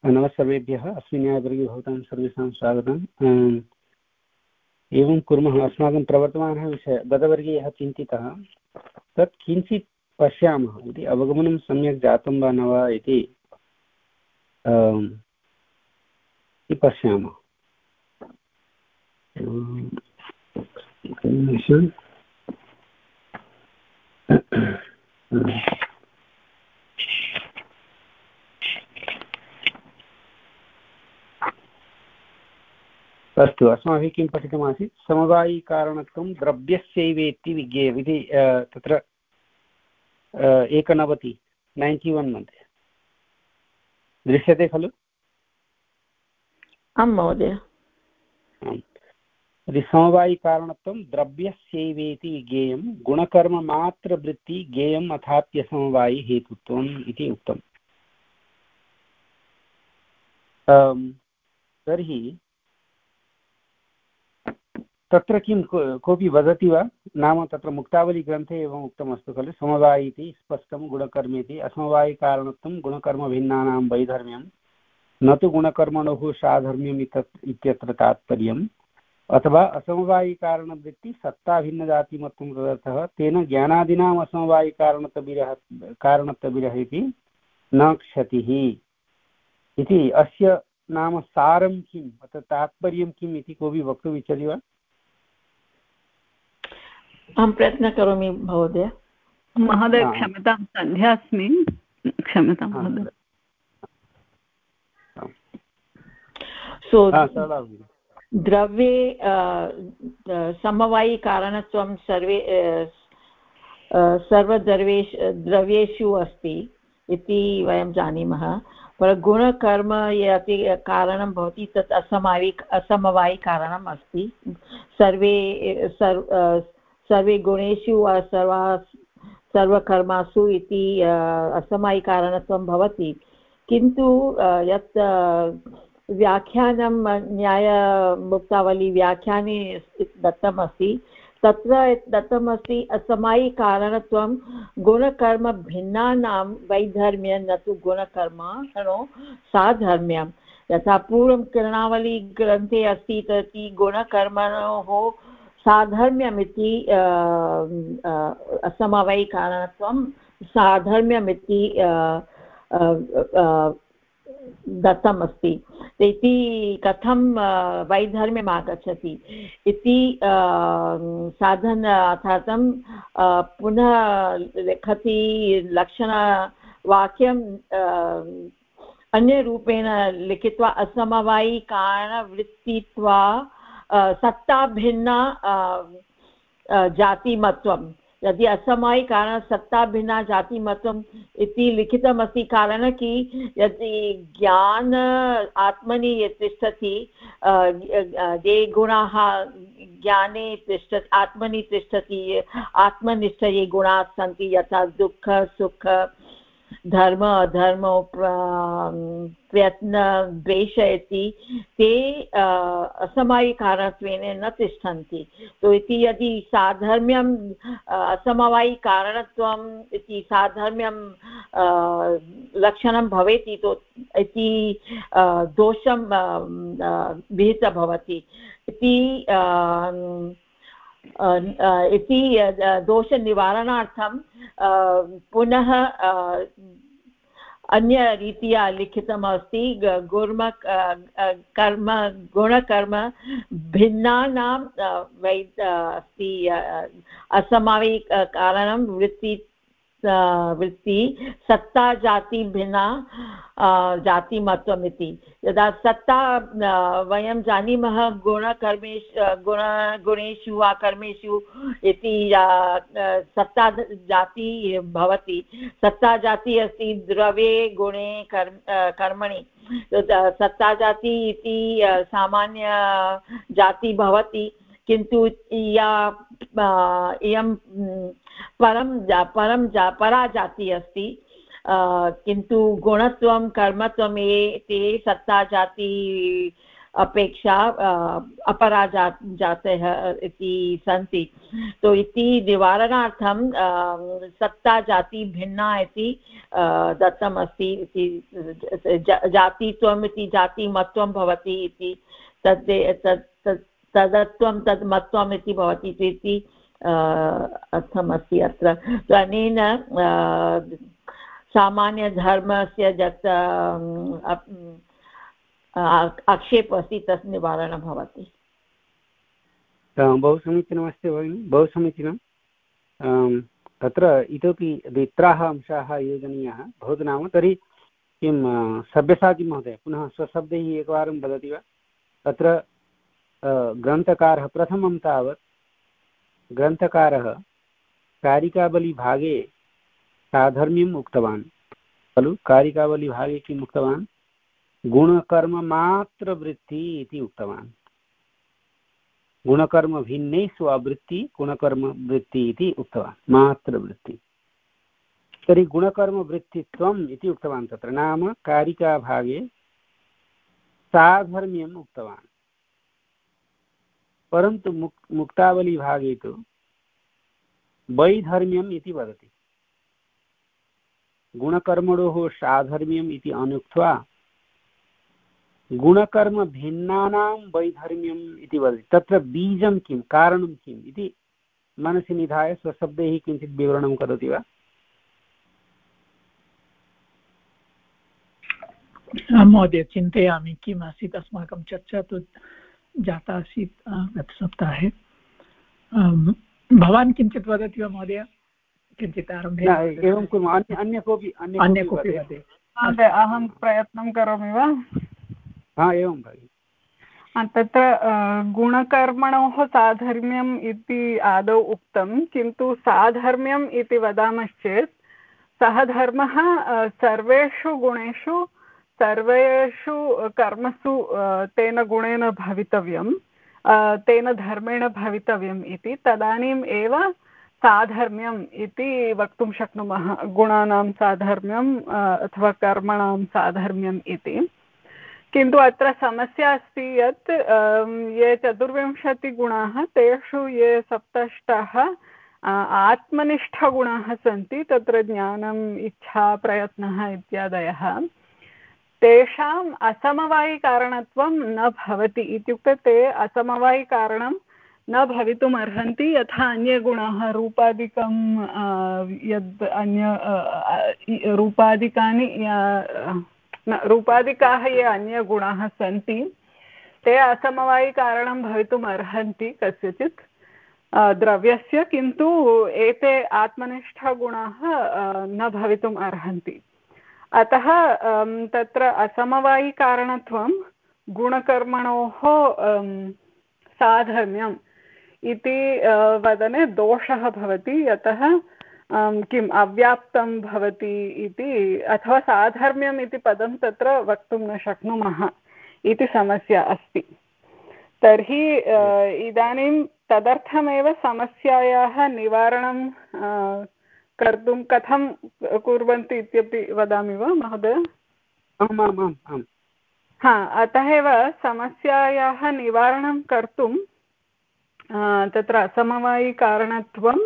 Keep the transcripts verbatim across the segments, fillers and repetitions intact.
नमः सर्वेभ्यः। अस्मिन् न्यायवर्गे भवतां सर्वेषां स्वागतम्। एवं कुर्मः। अस्माकं प्रवर्तमानः विषयः गतवर्गे यः चिन्तितः तत् किञ्चित् पश्यामः इति, अवगमनं सम्यक् जातं वा न वा इति पश्यामः। अस्तु, अस्माभिः किं पठितमासीत्? समवायिकारणत्वं द्रव्यस्यैवेति विज्ञेयम् इति तत्र एकनवति नैन्टि वन् मध्ये दृश्यते खलु? आं महोदय। समवायिकारणत्वं द्रव्यस्यैवेति विज्ञेयं गुणकर्ममात्रवृत्ति ज्ञेयम् अथाप्यसमवायि हेतुत्वम् इति उक्तम्। तर्हि तत्र किं कोऽपि वदति वा? नाम तत्र मुक्तावलीग्रन्थे एवम् उक्तमस्ति खलु, समवायि इति स्पष्टं गुणकर्मेति, असमवायिकारणत्वं गुणकर्मभिन्नानां वैधर्म्यं न तु गुणकर्मणोः साधर्म्यम् इत्यत्र तात्पर्यम्, अथवा असमवायिकारणवृत्ति सत्ताभिन्नजातिमत्वं तदर्थः तेन ज्ञानादीनाम् असमवायिकारणतविरः कारणतविरः इति न क्षतिः इति। अस्य नाम सारं किम्, अत्र तात्पर्यं किम् इति कोऽपि वक्तुम् इच्छति वा? अहं प्रयत्नं करोमि महोदय। महोदय क्षम्यतां, सन्ध्या अस्मि, क्षम्यतां महोदय। सो द्रव्ये समवायिकारणत्वं सर्वे सर्वद्रव्येषु द्रव्येषु अस्ति इति वयं जानीमः, पर गुणकर्म यत् कारणं भवति तत् असमवायिक असमवायिकारणम् अस्ति। सर्वे सर्व सर्वे गुणेषु सर्वा सर्वकर्मासु इति असमवायिकारणत्वं भवति, किन्तु यत् व्याख्यानं न्यायमुक्तावली व्याख्याने दत्तमस्ति तत्र दत्तमस्ति असमवायिकारणत्वं गुणकर्मभिन्नानां वैधर्म्यं न तु गुणकर्मणो साधर्म्यं। यथा पूर्वं किरणावली ग्रन्थे अस्ति तत् गुणकर्मणोः साधर्म्यमिति असमवायिकारणत्वं साधर्म्यमिति दत्तमस्ति। इति कथं वैधर्म्यम् आगच्छति इति साधन अर्थातं पुनः लिखति लक्षणवाक्यं अन्यरूपेण लिखित्वा असमवायिकारणवृत्तित्वा सत्ताभिन्ना जातिमत्वं। यदि असमवायिकारण सत्ताभिन्ना जातिमत्वम् इति लिखितमस्ति, कारणं कि यदि ज्ञान आत्मनि तिष्ठति, ये गुणाः ज्ञाने तिष्ठति आत्मनि तिष्ठति, आत्मनिष्ठ ये गुणाः सन्ति यथा दुःख सुख धर्म अधर्म प्रयत्न द्वेष इति ते असमवायिकारणत्वेन न तिष्ठन्ति। तो इति यदि साधर्म्यम् असमवायिकारणत्वम् इति साधर्म्यं लक्षणं भवेति तो इति दोषं विहितं भवति इति इति दोषनिवारणार्थं पुनः अन्यरीत्या लिखितमस्ति। गुर्म कर्म गुणकर्म भिन्नानां वै अस्ति असमवायिकारणं वृत्ति वृत्ति सत्ता जाति भिन्ना जातिमत्वमिति। यदा सत्ता वयं जानीमः गुणकर्मेषु गुण गुणेषु वा कर्मेषु इति सत्ता जाति भवति। सत्ता जाति अस्ति द्रव्ये गुणे कर्म कर्मणि। सत्ता जाति इति सामान्य जाति भवति, किन्तु या इयं परं जा परं जा परा जाति अस्ति, किन्तु गुणत्वं कर्मत्वं ये ते सत्ता जाति अपेक्षा अपरा जा जातयः इति सन्ति। तो इति निवारणार्थं सप्ता जाति भिन्ना इति दत्तमस्ति इति जातित्वम् इति जातिमत्वं भवति इति तद् तद् तदत्वं तद् मत्वम् इति भवति इति अर्थमस्ति अत्र। अनेन सामान्यधर्मस्य यत् आक्षेपः अस्ति तस्य निवारणं भवति। बहु समीचीनमस्ति भगिनि, बहु समीचीनं। तत्र इतोपि द्वित्राः अंशाः योजनीयाः भवतु नाम। तर्हि किं सब्यसाची महोदय पुनः स्वशब्दैः एकवारं वदति वा? तत्र ग्रन्थकारः प्रथमं तावत् ग्रन्थकारः कारिकावलीभागे साधर्म्यम् उक्तवान् खलु। कारिकावलीभागे किम् उक्तवान्? गुणकर्ममात्रवृत्ति इति उक्तवान्। गुणकर्मभिन्ने स्ववृत्ति गुणकर्मवृत्ति इति उक्तवान्, मात्रवृत्ति। तर्हि गुणकर्मवृत्तित्वम् इति उक्तवान् तत्र, नाम कारिकाभागे साधर्म्यम् उक्तवान्। परन्तु मुक् मुक्तावलीभागे तु वैधर्म्यम् इति वदति। गुणकर्मणोः साधर्म्यम् इति अनुक्त्वा गुणकर्म भिन्नानां वैधर्म्यम् इति वदति। तत्र बीजं किं, कारणं किम् इति मनसि निधाय स्वशब्दैः किञ्चित् विवरणं करोति वा? महोदय चिन्तयामि किम् आसीत्। अस्माकं चर्चा तु जाता आसीत् गतसप्ताहे। भवान् किञ्चित् वदति वा महोदय? किञ्चित् आरम्भे एवं कुर्मः। अन्य अन्य कोऽपि अन्य कोऽपि वदति। अहं प्रयत्नं करोमि वा? हा एवं भगिनि। तत्र गुणकर्मणोः साधर्म्यम् इति आदौ उक्तं, किन्तु साधर्म्यम् इति वदामश्चेत् सः धर्मः सर्वेषु गुणेषु सर्वेषु कर्मसु तेन गुणेन भवितव्यं, तेन धर्मेण भवितव्यम् इति। तदानीम् एव साधर्म्यम् इति वक्तुं शक्नुमः। गुणानां साधर्म्यम् अथवा कर्मणां साधर्म्यम् इति। किन्तु अत्र समस्या अस्ति यत् ये चतुर्विंशतिगुणाः तेषु ये सप्तष्टः आत्मनिष्ठगुणाः सन्ति, तत्र ज्ञानम्, इच्छा, प्रयत्नः इत्यादयः, तेषाम् असमवायिकारणत्वं न भवति। इत्युक्ते ते असमवायिकारणं न भवितुम् अर्हन्ति। यथा अन्ये गुणाः रूपादिकं यद् अन्य रूपादिकानि रूपादिकाः ये अन्यगुणाः सन्ति ते असमवायिकारणं भवितुम् अर्हन्ति कस्यचित् द्रव्यस्य, किन्तु एते आत्मनिष्ठगुणाः न भवितुम् अर्हन्ति। अतः तत्र असमवायिकारणत्वं गुणकर्मणोः साधर्म्यम् इति वदने दोषः भवति। यतः किम् अव्याप्तं भवति इति, अथवा साधर्म्यम् इति पदं तत्र वक्तुं न शक्नुमः इति समस्या अस्ति। तर्हि इदानीं तदर्थमेव समस्यायाः निवारणं कर्तुं कथं कुर्वन्ति इत्यपि वदामि वा महोदय? आम् आम् आम् आम्। हा, अतः एव समस्यायाः निवारणं कर्तुं तत्र असमवायिकारणत्वं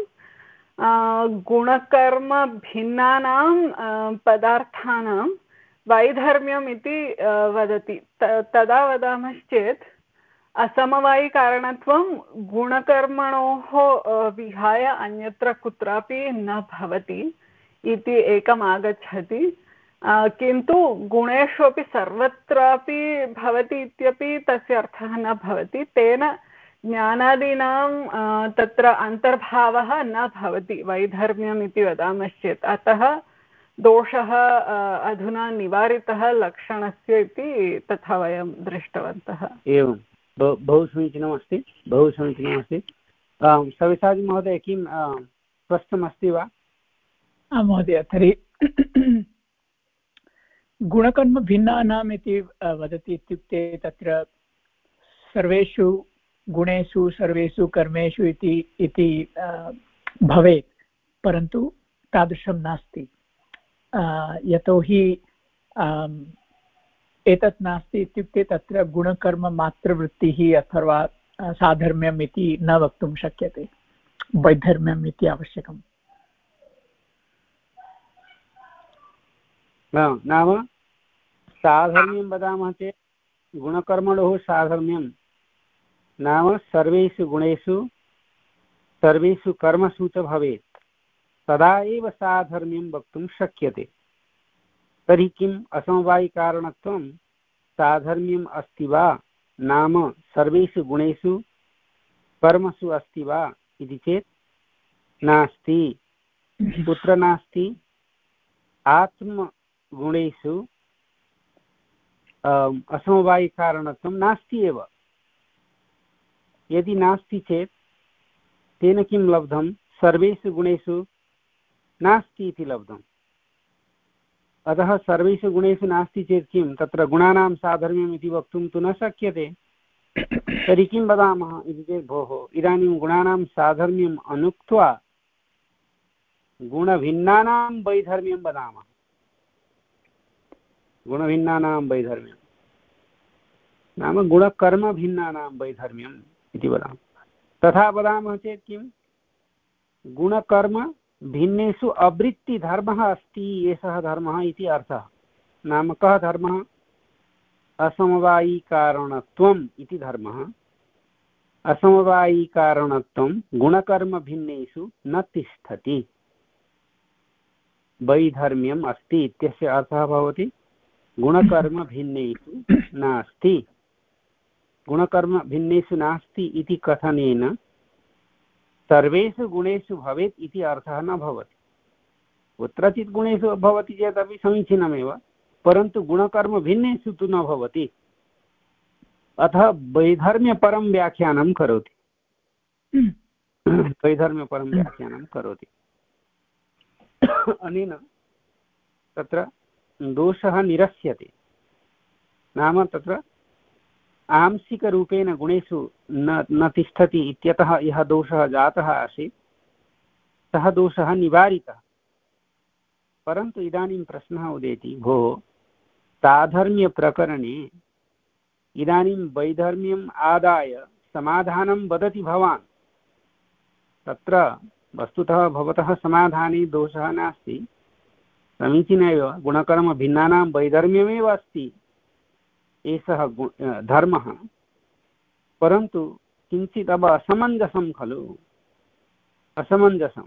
गुणकर्म भिन्नानां पदार्थानां वैधर्म्यम् इति वदति। तदा वदामश्चेत् असमवायिकारणत्वं गुणकर्मणोः विहाय अन्यत्र कुत्रापि न भवति इति एकम् आगच्छति। किन्तु गुणेषु अपि सर्वत्रापि भवति इत्यपि तस्य अर्थः न भवति। तेन ज्ञानादीनां तत्र अन्तर्भावः न भवति वैधर्म्यम् इति वदामश्चेत्। अतः दोषः अधुना निवारितः लक्षणस्य इति तथा वयं दृष्टवन्तः। एवं बहु समीचीनमस्ति, बहु समीचीनमस्ति। सविताजी महोदय किं स्पष्टमस्ति वा? आं महोदय। तर्हि गुणकर्म भिन्नानाम् इति वदति इत्युक्ते तत्र सर्वेषु गुणेषु सर्वेषु कर्मेषु इति इति भवेत्, परन्तु तादृशं नास्ति। यतोहि एतत् नास्ति इत्युक्ते तत्र गुणकर्ममात्रवृत्तिः अथवा साधर्म्यम् इति न वक्तुं शक्यते, वैधर्म्यम् इति आवश्यकम्। नाम साधर्म्यं वदामः चेत् गुणकर्मणोः साधर्म्यं नाम सर्वेषु गुणेषु सर्वेषु कर्मसु च भवेत्, तदा एव साधर्म्यं वक्तुं शक्यते। तर्हि किम् असमवायिकारणत्वं साधर्म्यम् अस्ति वा, नाम सर्वेषु गुणेषु कर्मसु अस्ति वा इति चेत् नास्ति। कुत्र नास्ति? आत्मगुणेषु असमवायिकारणत्वं नास्ति एव। यदि नास्ति चेत् तेन किं लब्धं? सर्वेषु गुणेषु नास्ति इति लब्धम्। अतः सर्वेषु गुणेषु नास्ति चेत् किं तत्र गुणानां साधर्म्यम् इति वक्तुं तु न शक्यते। तर्हि किं वदामः इति चेत् भोः इदानीं गुणानां साधर्म्यम् अनुक्त्वा गुणभिन्नानां वैधर्म्यं वदामः। गुणभिन्नानां वैधर्म्यं नाम गुणकर्मभिन्नानां वैधर्म्यम् इति वदामः। तथा वदामः चेत् किं गुणकर्म भिन्नेषु अवृत्तिधर्मः अस्ति, एषः धर्मः इति अर्थः। नाम कः धर्मः? असमवायिकारणत्वम् इति धर्मः। असमवायिकारणत्वं गुणकर्मभिन्नेषु न तिष्ठति, वैधर्म्यम् अस्ति इत्यस्य अर्थः भवति गुणकर्मभिन्नेषु नास्ति। गुणकर्मभिन्नेषु नास्ति इति कथनेन सर्वेषु गुणेषु भवेत् इति अर्थः न भवति। कुत्रचित् गुणेषु भवति चेदपि समीचीनमेव, परन्तु गुणकर्मभिन्नेषु तु न भवति। अतः वैधर्म्यपरं व्याख्यानं करोति, वैधर्म्यपरं व्याख्यानं करोति। अनेन तत्र दोषः निरस्यते। नाम तत्र आंशिकरूपेण गुणेषु न न तिष्ठति इत्यतः यः दोषः जातः आसीत् सः दोषः निवारितः। परन्तु इदानीं प्रश्नः उदेति, भोः साधर्म्यप्रकरणे इदानीं वैधर्म्यम् आदाय समाधानं वदति भवान्। तत्र वस्तुतः भवतः समाधाने दोषः नास्ति, समीचीनः एव, गुणकर्मभिन्नानां वैधर्म्यमेव अस्ति एषः धर्मः। परन्तु किञ्चित् अब असमञ्जसं खलु, असमञ्जसं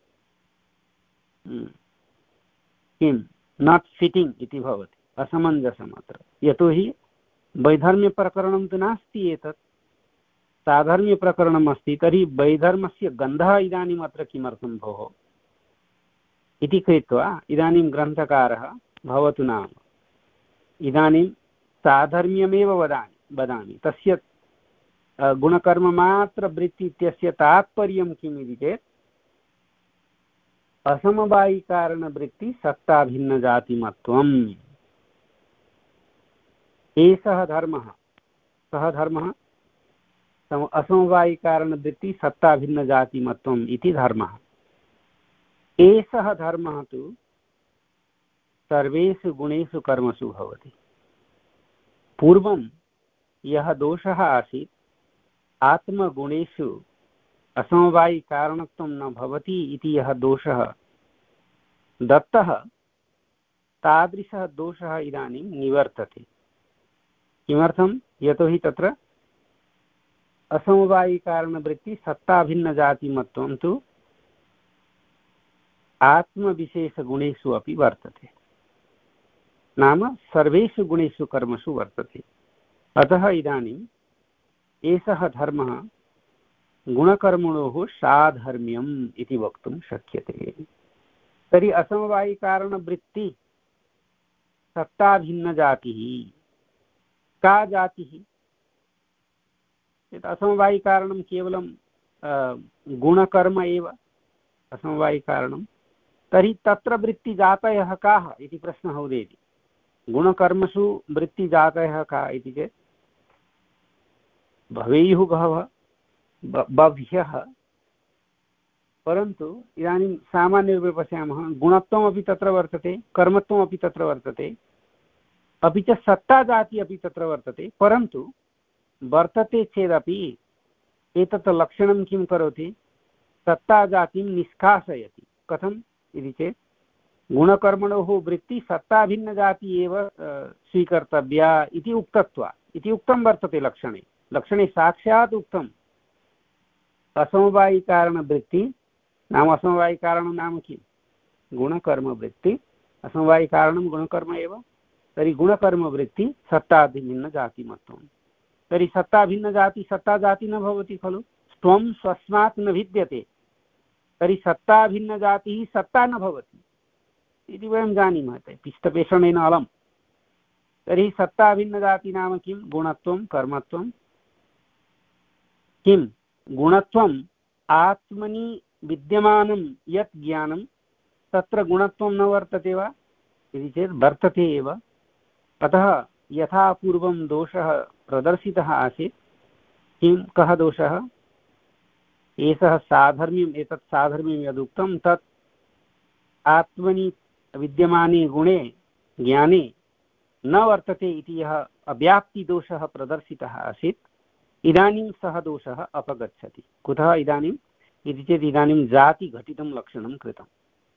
किं नाट् फिटिङ्ग् इति भवति, असमञ्जसम् अत्र। यतोहि वैधर्म्यप्रकरणं तु नास्ति, एतत् साधर्म्यप्रकरणम् अस्ति। तर्हि वैधर्मस्य गन्धः इदानीम् अत्र किमर्थं भोः इति कृत्वा इदानीं ग्रन्थकारः भवतु नाम इदानीं साधर्म्यमेव वदामि वदामि तस्य गुणकर्ममात्रवृत्ति इत्यस्य तात्पर्यं किम् इति चेत् असमवायिकारणवृत्ति सत्ताभिन्नजातिमत्वम्। एषः धर्मः, सः धर्मः असमवायिकारणवृत्ति सत्ताभिन्नजातिमत्वम् इति धर्मः। एषः धर्मः तु सर्वेषु गुणेषु कर्मसु भवति। पूर्वं यः दोषः आसीत् आत्मगुणेषु असमवायिकारणत्वं न भवति इति यः दोषः दत्तः, तादृशः दोषः इदानीं निवर्तते। किमर्थं? यतोहि तत्र असमवायिकारणवृत्ति सत्ताभिन्नजातिमत्वं तु आत्मविशेषगुणेषु अपि वर्तते, नाम सर्वेषु गुणेषु कर्मसु वर्तते। अतः इदानीम् एषः धर्मः गुणकर्मणोः साधर्म्यम् इति वक्तुं शक्यते। तर्हि असमवायिकारणवृत्ति सत्ताभिन्नजातिः का जातिः? असमवायिकारणं केवलं गुणकर्म एव असमवायिकारणं। तर्हि तत्र वृत्तिजातयः काः इति प्रश्नः उदेति। गुणकर्मसु वृत्तिजातयः का इति चेत् भवेयुः बहवः, बह्व्यः, परन्तु इदानीं सामान्यरूपे पश्यामः, गुणत्वमपि तत्र वर्तते, कर्मत्वमपि तत्र वर्तते, अपि च सत्ताजाति अपि तत्र वर्तते, परन्तु वर्तते चेदपि एतत् लक्षणं किं करोति, सत्ताजातिं निष्कासयति। कथम् इति चेत् गुणकर्मणोः वृत्ति सत्ताभिन्नजाति एव स्वीकर्तव्या इति उक्तत्वात् इति उक्तं वर्तते लक्षणे। लक्षणे साक्षात् उक्तम् असमवायिकारणवृत्ति नाम असमवायिकारणं नाम किं, गुणकर्मवृत्ति। असमवायिकारणं गुणकर्म एव। तर्हि गुणकर्मवृत्ति सत्ताभिन्नजातिमत्वं। तर्हि सत्ताभिन्नजाति सत्ताजाति न भवति खलु, त्वं स्वस्मात् न भिद्यते, तर्हि सत्ताभिन्नजातिः सत्ता न भवति इति वयं जानीमः। पिष्टपेषणेन अलम्। तर्हि सत्ताभिन्नजाति नाम किं, गुणत्वं कर्मत्वं। किं गुणत्वम्, आत्मनि विद्यमानं यत् ज्ञानं तत्र गुणत्वं न वर्तते वा इति चेत् वर्तते एव। अतः यथा पूर्वं दोषः प्रदर्शितः आसीत्, किं कः दोषः, एषः साधर्म्यम् एतत् साधर्म्यं यदुक्तं तत् आत्मनि विद्यमाने गुणे ज्ञाने न वर्तते इति यः अव्याप्तिदोषः प्रदर्शितः आसीत्, इदानीं सः दोषः अपगच्छति। कुतः इदानीम् इति चेत् इदानीं जातिघटितं लक्षणं कृतं,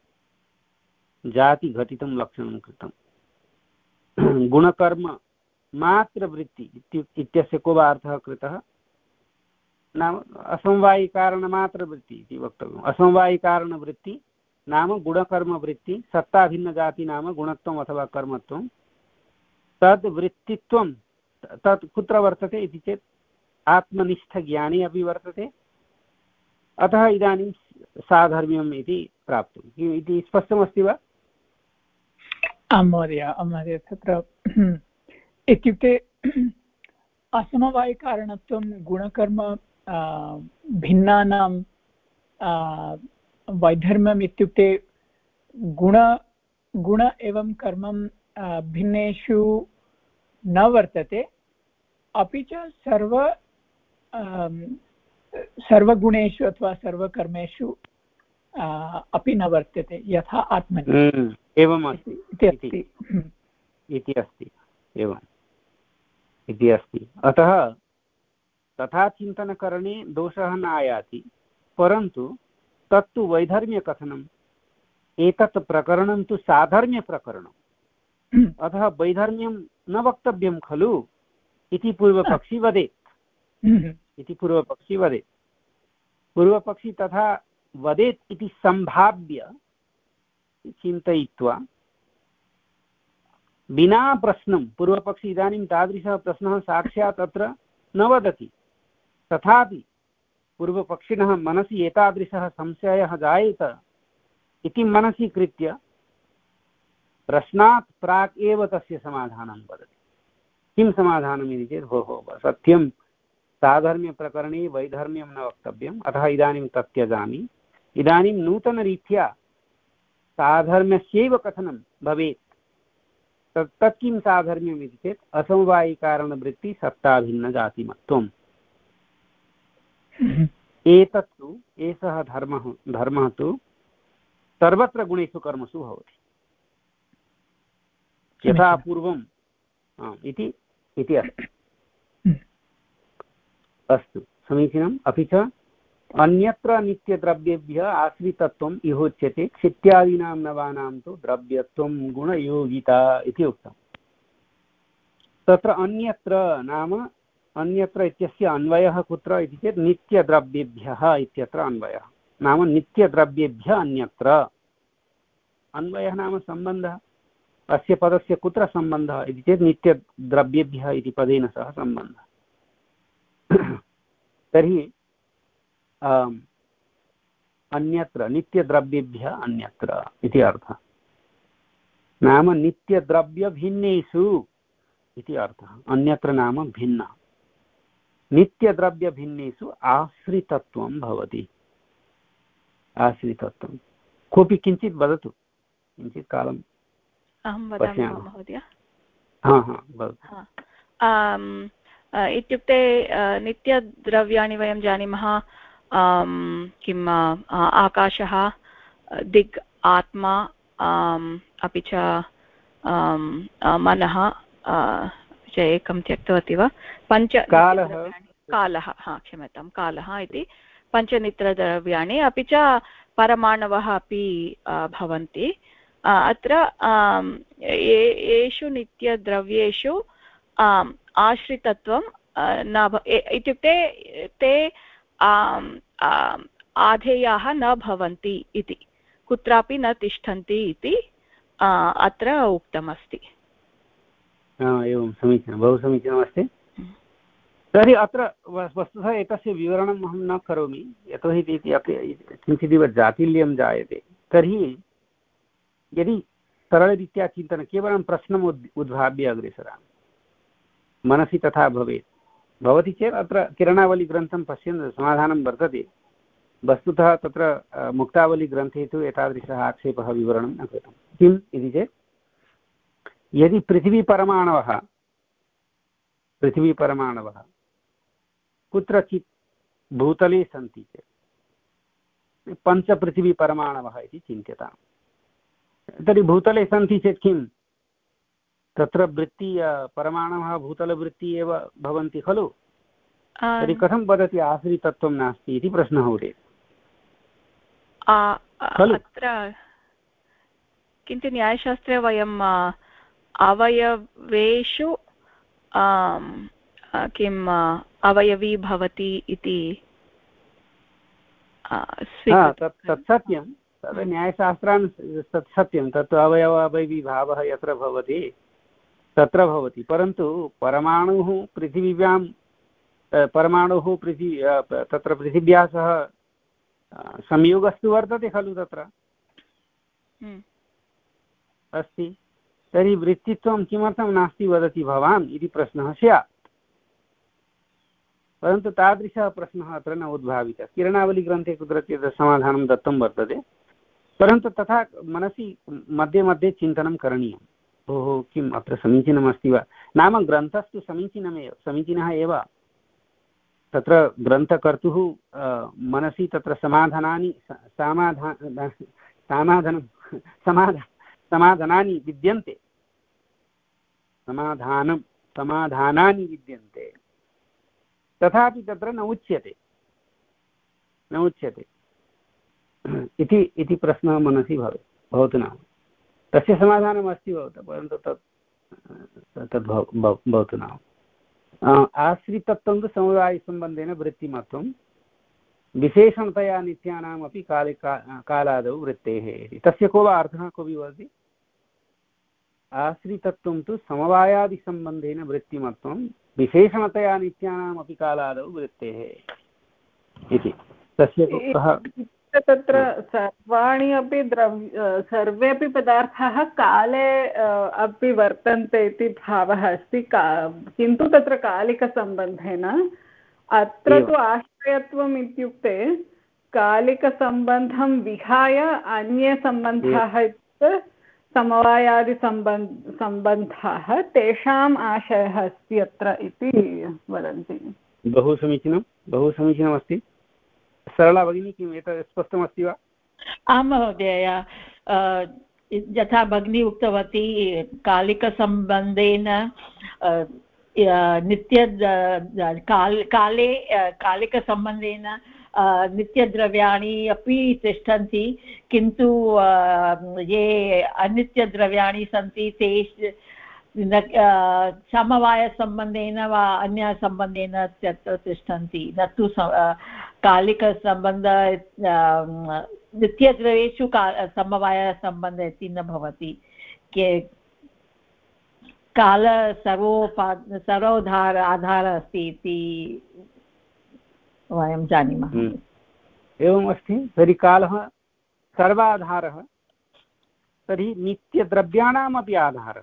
जातिघटितं लक्षणं कृतं। गुणकर्म मात्रवृत्ति इत्यस्य को वा अर्थः कृतः, नाम असमवायिकारणमात्रवृत्ति इति वक्तव्यम्। असमवायिकारणवृत्ति नाम गुणकर्मवृत्ति, सत्ताभिन्नजाति नाम गुणत्वम् अथवा कर्मत्वं। तद् वृत्तित्वं तत् कुत्र वर्तते इति चेत् आत्मनिष्ठज्ञाने अपि वर्तते। अतः इदानीं साधर्म्यम् इति प्राप्तम्। किम् इति स्पष्टमस्ति वा? आं महोदय, आं महोदय। तत्र इत्युक्ते असमवायिकारणत्वं गुणकर्म भिन्नानां वैधर्म्यम् इत्युक्ते गुण गुण एवं कर्मं भिन्नेषु न वर्तते, अपि च सर्व सर्वगुणेषु अथवा सर्वकर्मेषु अपि न वर्तते यथा आत्मनि। एवम् अस्ति इति अस्ति, एवम् इति अस्ति। अतः तथा चिन्तनकरणे दोषः न आयाति, परन्तु तत्तु वैधर्म्यकथनम्। एतत् प्रकरणं तु साधर्म्यप्रकरणम्। अतः वैधर्म्यं न वक्तव्यं खलु इति पूर्वपक्षी वदेत् इति पूर्वपक्षी वदेत् पूर्वपक्षी तथा वदेत् इति सम्भाव्य चिन्तयित्वा विना प्रश्नं पूर्वपक्षी इदानीं तादृशः प्रश्नः साक्षात् अत्र न वदति, तथापि पूर्वपक्षिणः मनसि एतादृशः संशयः जायेत इति मनसि कृत्य प्रश्नात् प्राक् एव तस्य समाधानं वदति। किं समाधानम् इति चेत् भोः सत्यं साधर्म्यप्रकरणे वैधर्म्यं न वक्तव्यम्, अतः इदानीं तत् त्यजामि। इदानीं नूतनरीत्या साधर्म्यस्यैव कथनं भवेत्। तत् तत् किं साधर्म्यम् इति चेत् असमवायिकारणवृत्ति सत्ताभिन्नजातिमत्वम्। एतत्तु एषः धर्मः धर्मः तु सर्वत्र गुणेषु कर्मसु भवति यथा पूर्वम् इति इति अस्ति। अस्तु, समीचीनम्। अपि च अन्यत्र नित्यद्रव्येभ्यः आश्रितत्वम् इहोच्यते, क्षित्यादीनां नवानां तु द्रव्यत्वं गुणयोगिता इति उक्तम्। तत्र अन्यत्र नाम अन्यत्र इत्यस्य अन्वयः कुत्र इति चेत् नित्यद्रव्येभ्यः इत्यत्र अन्वयः, नाम नित्यद्रव्येभ्यः अन्यत्र। अन्वयः नाम सम्बन्धः। अस्य पदस्य कुत्र सम्बन्धः इति चेत् नित्यद्रव्येभ्यः इति पदेन सह सम्बन्धः। तर्हि अन्यत्र नित्यद्रव्येभ्यः अन्यत्र इति अर्थः, नाम नित्यद्रव्यभिन्नेषु इति अर्थः। अन्यत्र नाम भिन्नः, नित्यद्रव्यभिन्नेषु आश्रितत्वं भवति। आश्रितत्वं कोऽपि किञ्चित् वदतु, किञ्चित् कालम् अहं वदामि महोदय। हा हा वदतु। इत्युक्ते नित्यद्रव्याणि वयं जानीमः, किम् आकाशः, दिक्, आत्मा, अपि च मनः, एकं त्यक्तवती वा पञ्च कालः कालः हा क्षम्यतां कालः इति पञ्चनित्यद्रव्याणि अपि च परमाणवः अपि भवन्ति अत्र येषु नित्यद्रव्येषु आश्रितत्वं न इत्युक्ते ते आधेयाः न भवन्ति इति कुत्रापि न तिष्ठन्ति इति अत्र उक्तमस्ति। एवं समीचीनं बहु समीचीनमस्ति। तर्हि अत्र वस्तुतः एतस्य विवरणम् अहं न करोमि यतोहि किञ्चिदिव जातिल्यं जायते। तर्हि यदि सरलरीत्या चिन्तनं केवलं प्रश्नम् उद् उद्भाव्य अग्रेसरामि मनसि तथा भवेत् भवति चेत् अत्र किरणावलीग्रन्थं पश्यन् समाधानं वर्तते। वस्तुतः तत्र मुक्तावलीग्रन्थे तु एतादृशः आक्षेपः विवरणं न कृतं। किम् इति चेत् यदि पृथिवीपरमाणवः पृथिवीपरमाणवः कुत्रचित् भूतले सन्ति चेत् पञ्चपृथिवीपरमाणवः इति चिन्त्यताम्। तर्हि भूतले सन्ति चेत् किं तत्र वृत्ति परमाणवः भूतलवृत्ति एव भवन्ति खलु। तर्हि कथं वदति आश्रितत्वं नास्ति इति प्रश्नः उदेति खलु। अत्र किन्तु न्यायशास्त्रे वयम् अवयवेषु किम् अवयवी भवति इति तत् सत्यं तद् न्यायशास्त्रान् तत् सत्यं तत् अवयव अवयवी भावः यत्र भवति तत्र भवति। परन्तु परमाणुः पृथिव्यां परमाणुः पृथि तत्र पृथिव्याः सह संयोगस्तु वर्तते खलु तत्र अस्ति। तर्हि वृत्तित्वं किमर्थं नास्ति वदति भवान् इति प्रश्नः स्यात्। परन्तु तादृशः प्रश्नः अत्र न उद्भावितः। किरणावलीग्रन्थे कुत्रचित् समाधानं दत्तं वर्तते। परन्तु तथा मनसि मध्ये मध्ये चिन्तनं करणीयं भोः किम् अत्र समीचीनमस्ति वा। नाम ग्रन्थस्तु समीचीनमेव समीचीनः एव। तत्र ग्रन्थकर्तुः मनसि तत्र समाधानानि समाधान समाधानं समाधान समाधानानि विद्यन्ते समाधानं समाधानानि विद्यन्ते तथापि तत्र न उच्यते न उच्यते इति इति प्रश्नः मनसि भवेत् भवतु नाम। तस्य समाधानम् अस्ति भवतः परन्तु तत् तद् भवतु नाम। आश्रितत्वं तु समवायसम्बन्धेन वृत्तिमत्वं विशेषणतया नित्यानामपि काले कालादौ वृत्तेः इति। तस्य को वा अर्थः कोऽपि वदति। आश्रितत्वं तु समवायादिसम्बन्धेन वृत्तिमत्वं विशेषणतया नित्यानामपि कालादौ वृत्तेः इति। तस्य कः तत्र सर्वाणि अपि द्रव्य सर्वेपि पदार्थाः काले अपि वर्तन्ते इति भावः अस्ति किन्तु तत्र कालिकसम्बन्धेन। अत्र तु आश्रयत्वम् इत्युक्ते कालिकसम्बन्धं विहाय अन्ये सम्बन्धाः इत्युक्ते समवायादिसम्बन्ध सम्बन्धाः तेषाम् आशयः अस्ति अत्र इति वदन्ति। बहु समीचीनं बहु समीचीनमस्ति। सरला भगिनी किम् एतत् स्पष्टमस्ति वा। आं महोदय यथा भगिनी उक्तवती कालिकसम्बन्धेन नित्य काल काले कालिकसम्बन्धेन नित्यद्रव्याणि अपि तिष्ठन्ति किन्तु ये अनित्यद्रव्याणि सन्ति ते समवायसम्बन्धेन वा अन्यसम्बन्धेन तत्र तिष्ठन्ति न तु कालिकसम्बन्ध नित्यद्रव्येषु का समवायसम्बन्ध इति न भवति। के काल सर्वोपा सर्वोधार आधारः अस्ति इति वयं जानीमः। एवम् अस्ति। तर्हि कालः सर्वाधारः तर्हि नित्यद्रव्याणामपि आधारः।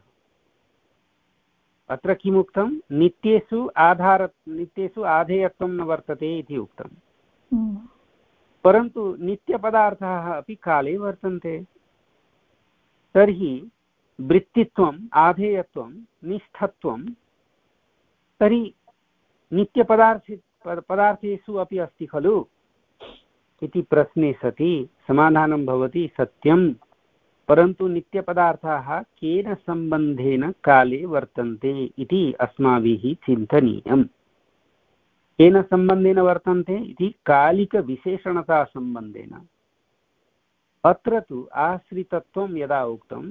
अत्र किमुक्तं नित्येषु आधार नित्येषु आधेयत्वं न वर्तते इति उक्तं। परन्तु नित्यपदार्थाः अपि काले वर्तन्ते। तर्हि वृत्तित्वम् आधेयत्वं निष्ठत्वं तर्हि नित्यपदार्थे पदार्थेषु अपि अस्ति खलु इति प्रश्ने सति समाधानं भवति सत्यं परन्तु नित्यपदार्थाः केन सम्बन्धेन काले वर्तन्ते इति अस्माभिः चिन्तनीयम्। केन सम्बन्धेन वर्तन्ते इति कालिकविशेषणतासम्बन्धेन। अत्र तु आश्रितत्वं यदा उक्तं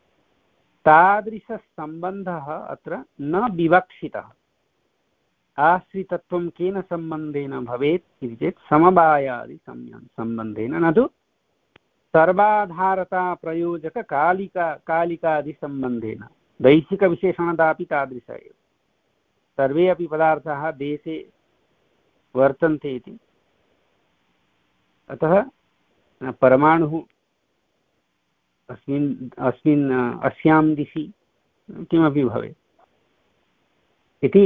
तादृशसम्बन्धः अत्र न विवक्षितः। आश्रितत्वं केन सम्बन्धेन भवेत् इति चेत् समवायादि सम्बन्धेन, न तु सर्वाधारता प्रयोजक कालिका कालिकादि सम्बन्धेन। दैशिकविशेषणता अपि तादृश एव। सर्वे अपि पदार्थाः देशे वर्तन्ते इति, अतः परमाणुः अस्मिन् अस्मिन् अस्यां दिशि किमपि भवेत् इति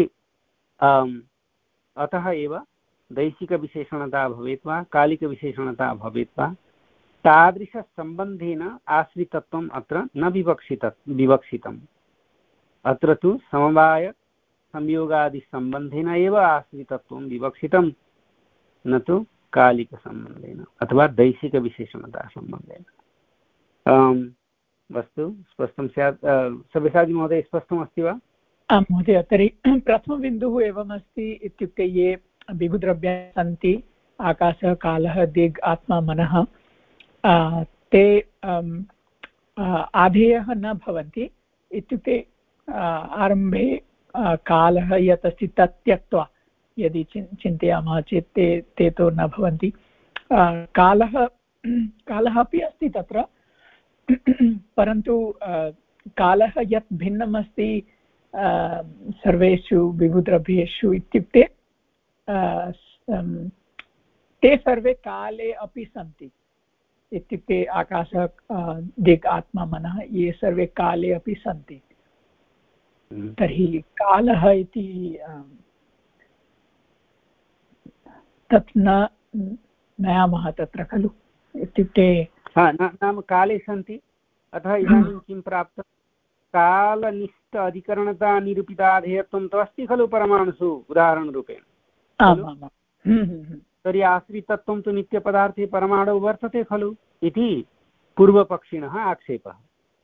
अतः एव दैशिकविशेषणता भवेत् वा कालिकविशेषणता भवेत् वा तादृशसम्बन्धेन आश्रितत्वम् अत्र न विवक्षित विवक्षितम्। अत्र तु समवायसंयोगादिसम्बन्धेन एव आश्रितत्वं विवक्षितं, न तु कालिकसम्बन्धेन अथवा दैशिकविशेषणतासम्बन्धेन। वस्तु स्पष्टं स्यात्। सव्यसाची महोदय, स्पष्टमस्ति वा? आं महोदय, तर्हि प्रथमबिन्दुः एवमस्ति, इत्युक्ते ये विभुद्रव्याणि सन्ति आकाशः कालः दिग् आत्मा मनः, ते आधेयः न भवन्ति। इत्युक्ते आरम्भे कालः यत् अस्ति तत् त्यक्त्वा यदि चिन्तयामः चेत् ते ते तु न भवन्ति। कालः कालः अपि अस्ति तत्र, परन्तु कालः यत् भिन्नम् अस्ति सर्वेषु विभुद्रव्येषु इत्युक्ते ते सर्वे काले अपि सन्ति। इत्युक्ते आकाशः दिक् आत्मा मनः, ये सर्वे काले अपि सन्ति। तर्हि कालः इति तत् न नयामः तत्र खलु। इत्युक्ते नाम काले सन्ति, अतः इदानीं किं प्राप्तं? कालनिष्ठ अधिकरणता निरूपिताधेयत्वं तु अस्ति खलु परमाणुषु उदाहरणरूपेण। तर्हि आश्रितत्वं तु नित्यपदार्थे परमाणु वर्तते खलु इति पूर्वपक्षिणः आक्षेपः।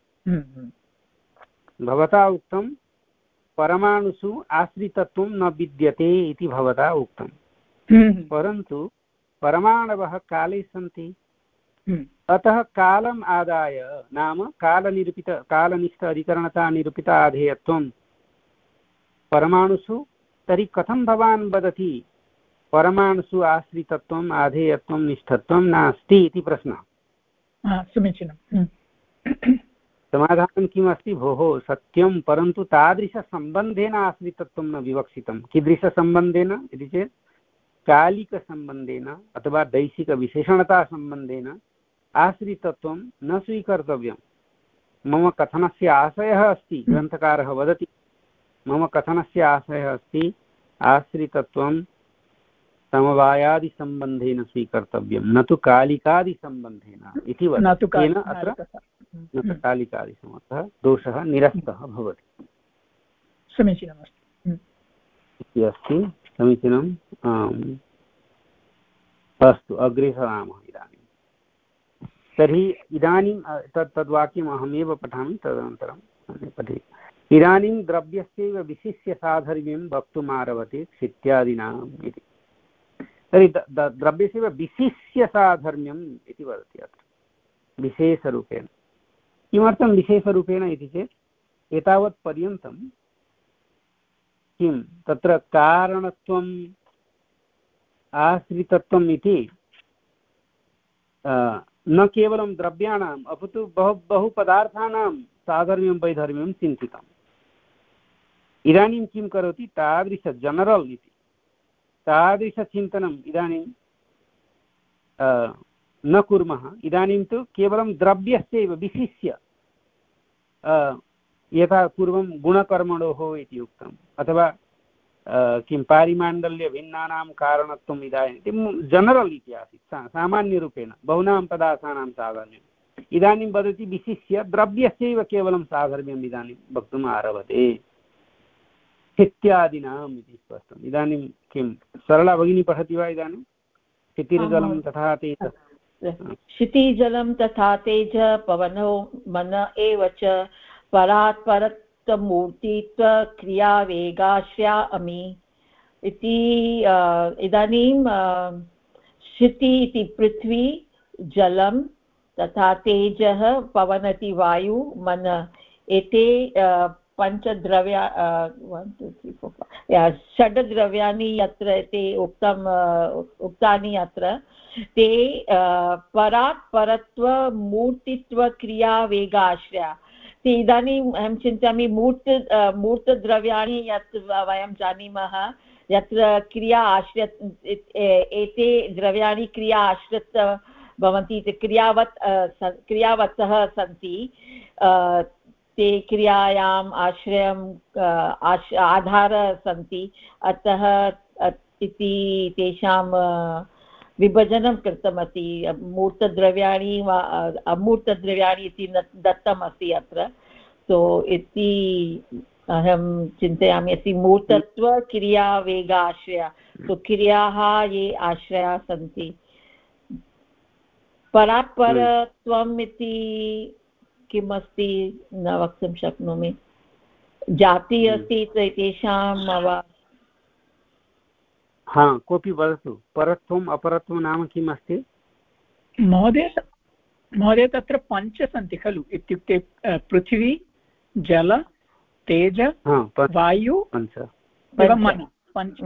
भवता उक्तं परमाणुषु आश्रितत्वं न विद्यते इति भवता उक्तं, परन्तु परमाणवः काले सन्ति। अतः कालम् आदाय नाम कालनिरूपित कालनिष्ठ अधिकरणता निरूपित आधेयत्वं परमाणुषु, तर्हि कथं भवान् वदति परमाणुषु आश्रितत्वम् आधेयत्वं निष्ठत्वं नास्ति इति प्रश्नः। समीचीनं। समाधानं किमस्ति? भोः सत्यं, परन्तु तादृशसम्बन्धेन आश्रितत्वं न विवक्षितं। कीदृशसम्बन्धेन इति चेत् कालिकसम्बन्धेन अथवा दैशिकविशेषणतासम्बन्धेन आश्रितत्वं न स्वीकर्तव्यं। मम कथनस्य आशयः अस्ति, ग्रन्थकारः वदति, मम कथनस्य आशयः अस्ति आश्रितत्वं समवायादिसम्बन्धेन स्वीकर्तव्यं, न तु कालिकादिसम्बन्धेन इति वदति। तेन अत्र न तु कालिकादिसम्बन्धः दोषः निरस्तः भवति। समीचीनमस्ति इति अस्ति। समीचीनम्। अस्तु, अग्रे सरामः इदानीं। तर्हि इदानीं तत् तद्वाक्यम् अहमेव पठामि, तदनन्तरं पठे। इदानीं द्रव्यस्यैव विशिष्य साधर्म्यं वक्तुम् आरभते क्षित्यादीनाम् इति। तर्हि द्रव्यस्यैव विशिष्य साधर्म्यम् इति वदति अत्र विशेषरूपेण। किमर्थं विशेषरूपेण इति चेत् एतावत् पर्यन्तं किं तत्र कारणत्वम् आश्रितत्वम् इति न केवलं द्रव्याणाम् अपितु बहु बहु पदार्थानां साधर्म्यं वैधर्म्यं चिन्तितम्। इदानीं किं करोति? तादृश जनरल् इति तादृशचिन्तनम् इदानीं न कुर्मः। इदानीं तु केवलं द्रव्यस्यैव विशिष्य, यथा पूर्वं गुणकर्मणोः इति उक्तम्, अथवा किं पारिमाण्डल्यभिन्नानां कारणत्वम् इदानीं जनरल् इति आसीत्, सामान्यरूपेण बहूनां पदार्थानां साधर्म्यम्। इदानीं वदति विशिष्य द्रव्यस्यैव केवलं साधर्म्यम् इदानीं वक्तुम् आरभते इत्यादीनाम् इति स्पष्टम्। इदानीं किं सरला भगिनी पठति वा? इदानीं क्षितिर्जलं तथा ते क्षितिजलं तथा तेज पवनो मन एव च परात् परत्वमूर्तित्व क्रियावेगाश्रया अमी इति इदानीं क्षिति इति पृथ्वी जलं तथा तेजः पवन इति वायु मन एते पञ्चद्रव्या वन् टु त्री फोर् षड् द्रव्याणि यत्र ते उक्तम् उक्तानि अत्र ते परात् परत्व मूर्तित्व क्रिया वेगाश्रया ते इदानीं अहं चिन्तयामि मूर्त मूर्तद्रव्याणि यत् वयं जानीमः यत्र क्रिया आश्रित एते द्रव्याणि क्रिया आश्रित भवन्ति क्रियावत् क्रियावतः सन्ति ते क्रियायाम् आश्रयम् आधार सन्ति अतः इति तेषां विभजनं कृतमस्ति मूर्तद्रव्याणि वा अमूर्तद्रव्याणि इति दत्तमस्ति अत्र सो इति अहं चिन्तयामि अस्ति मूर्तत्व क्रिया वेग आश्रया सो क्रियाः ये आश्रया सन्ति परात्परत्वम् इति किमस्ति न वक्तुं शक्नोमि जाति अस्ति तेषां वा हा कोऽपि वदतु परत्वम् अपरत्वं नाम किम् अस्ति महोदय महोदय तत्र पञ्च सन्ति खलु इत्युक्ते पृथिवी जल तेज वायु एवं मन पञ्च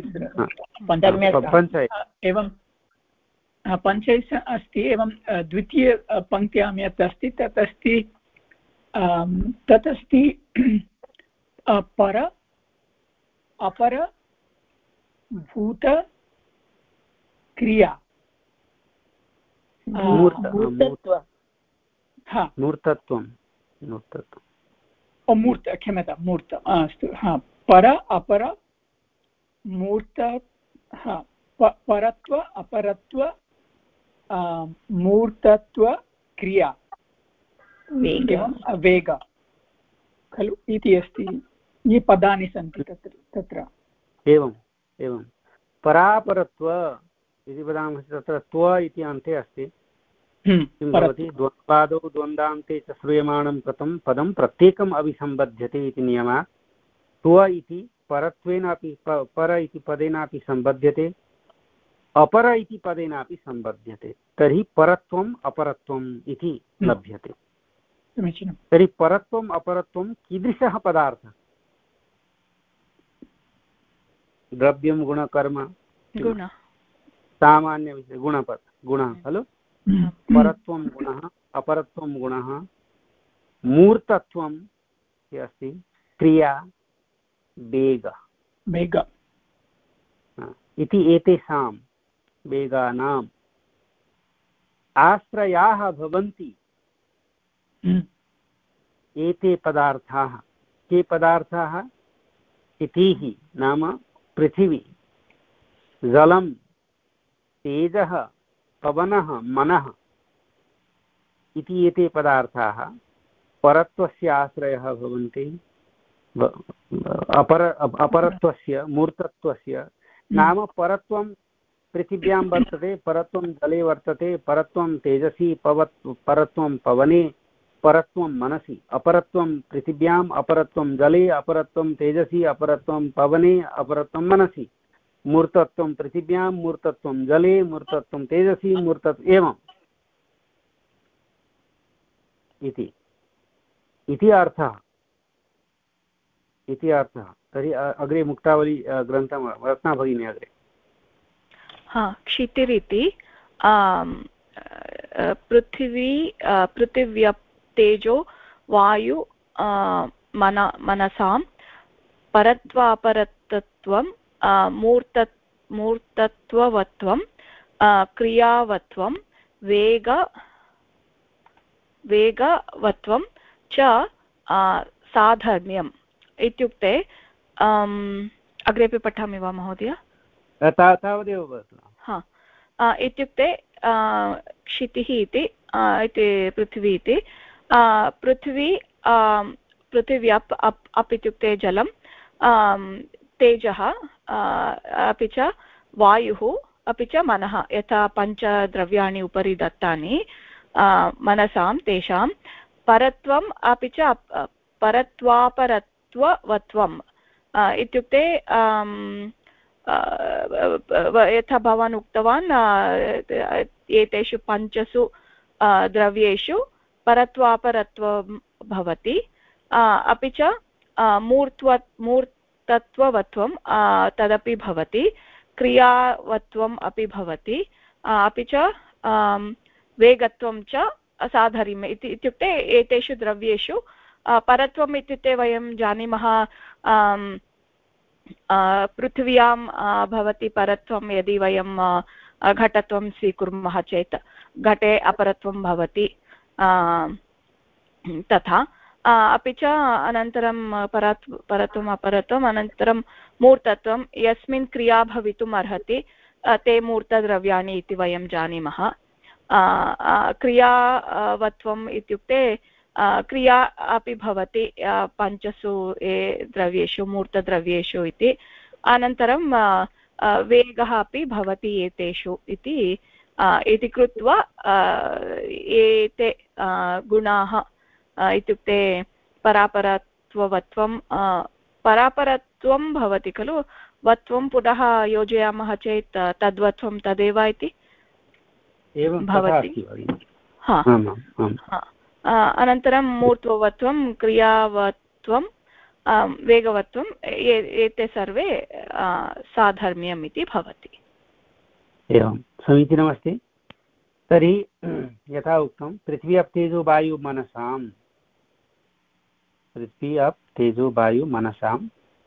एवं पञ्च अस्ति एवं द्वितीयपङ्क्त्यां यत् अस्ति तत् अस्ति तत् अस्ति पर अपर भूत क्रिया मूर्तत्व मूर्तत्वं मूर्त क्षम्यतां मूर्त अस्तु हा पर अपर मूर्त हा परत्व अपरत्व मूर्तत्व क्रिया वेग खलु इति अस्ति ये पदानि सन्ति तत्र तत्र एवम् एवं परापरत्व इति वदामः तत्र त्व इति अन्ते अस्ति किं भवति द्वन्द्वादौ द्वन्द्वान्ते च श्रूयमाणं कृतं पदं प्रत्येकम् अभिसम्बध्यते इति नियमात् त्व इति परत्वेन अपि पर इति पदेनापि सम्बध्यते अपर इति पदेनापि सम्बध्यते तर्हि परत्वम् अपरत्वम् इति लभ्यते समीचीनं तर्हि परत्वम् अपरत्वं कीदृशः पदार्थः द्रव्यं गुणकर्म गुण सामान्यविषय गुणपद गुणः खलु परत्वं गुणः अपरत्वं गुणः मूर्तत्वम् अस्ति क्रिया वेग वेग इति एतेषां वेगानाम् आश्रयाः भवन्ति एते पदार्थाः के पदार्थाः क्षितिः नाम पृथिवी जलं तेजः पवनः मनः इति एते पदार्थाः परत्वस्य आश्रयः भवन्ति अपर अपरत्वस्य मूर्तत्वस्य नाम परत्वं पृथिव्यां वर्तते परत्वं जले वर्तते परत्वं तेजसि पवत् परत्वं पवने परत्वं मनसि अपरत्वं पृथिव्याम् अपरत्वं जले अपरत्वं तेजसि अपरत्वं पवने अपरत्वं मनसि मूर्तत्वं पृथिव्यां मूर्तत्वं जले मूर्तत्वं तेजसि मूर्तत्वम् एवम् इति इति अर्थः इति अर्थः तर्हि अग्रे मुक्तावली ग्रन्थं रत्ना भगिनी अग्रे हा क्षितिरिति पृथिवी पृथिव्यप् तेजो वायु मन मनसां परत्वापरत्वं मूर्त मूर्तत्ववत्वं क्रियावत्वं वेग वेगवत्वं च साधर्म्यम् इत्युक्ते अग्रेपि पठामि वा महोदय तावदेव भवतु हा इत्युक्ते क्षितिः इति इति पृथिवी इति पृथिवी पृथिव्यप् अप् अप् इत्युक्ते जलं तेजः अपि च वायुः अपि च मनः यथा पञ्चद्रव्याणि उपरि दत्तानि मनसां तेषां परत्वम् अपि च परत्वापरत्ववत्वम् इत्युक्ते यथा भवान् उक्तवान् एतेषु पञ्चसु द्रव्येषु परत्वापरत्वं भवति अपि च मूर्त्व मूर्तत्ववत्वं तदपि भवति क्रियावत्वम् अपि भवति अपि च वेगत्वं च साधर्म्यम् इति इत्युक्ते एतेषु द्रव्येषु परत्वम् इत्युक्ते वयं जानीमः पृथिव्यां भवति परत्वं यदि वयं घटत्वं स्वीकुर्मः चेत् घटे अपरत्वं भवति तथा अपि च अनन्तरं परत् परत्वम् अपरत्वम् अनन्तरं मूर्तत्वं यस्मिन् क्रिया भवितुम् अर्हति ते मूर्तद्रव्याणि इति वयं जानीमः क्रियावत्वम् इत्युक्ते क्रिया अपि भवति पञ्चसु द्रव्येषु मूर्तद्रव्येषु इति अनन्तरं वेगः अपि भवति एतेषु इति इति कृत्वा एते गुणाः इत्युक्ते परापरत्ववत्वं परापरत्वं भवति खलु वत्वं पुनः योजयामः चेत् तद्वत्वं तदेव इति भवति हा अनन्तरं मूर्त्ववत्वं क्रियावत्वं वेगवत्वं एते सर्वे साधर्म्यम् इति भवति एवं समीचीनमस्ति तर्हि यथा उक्तं पृथ्वी अप् तेजो वायु मनसां पृथ्वी अप् तेजो वायु मनसां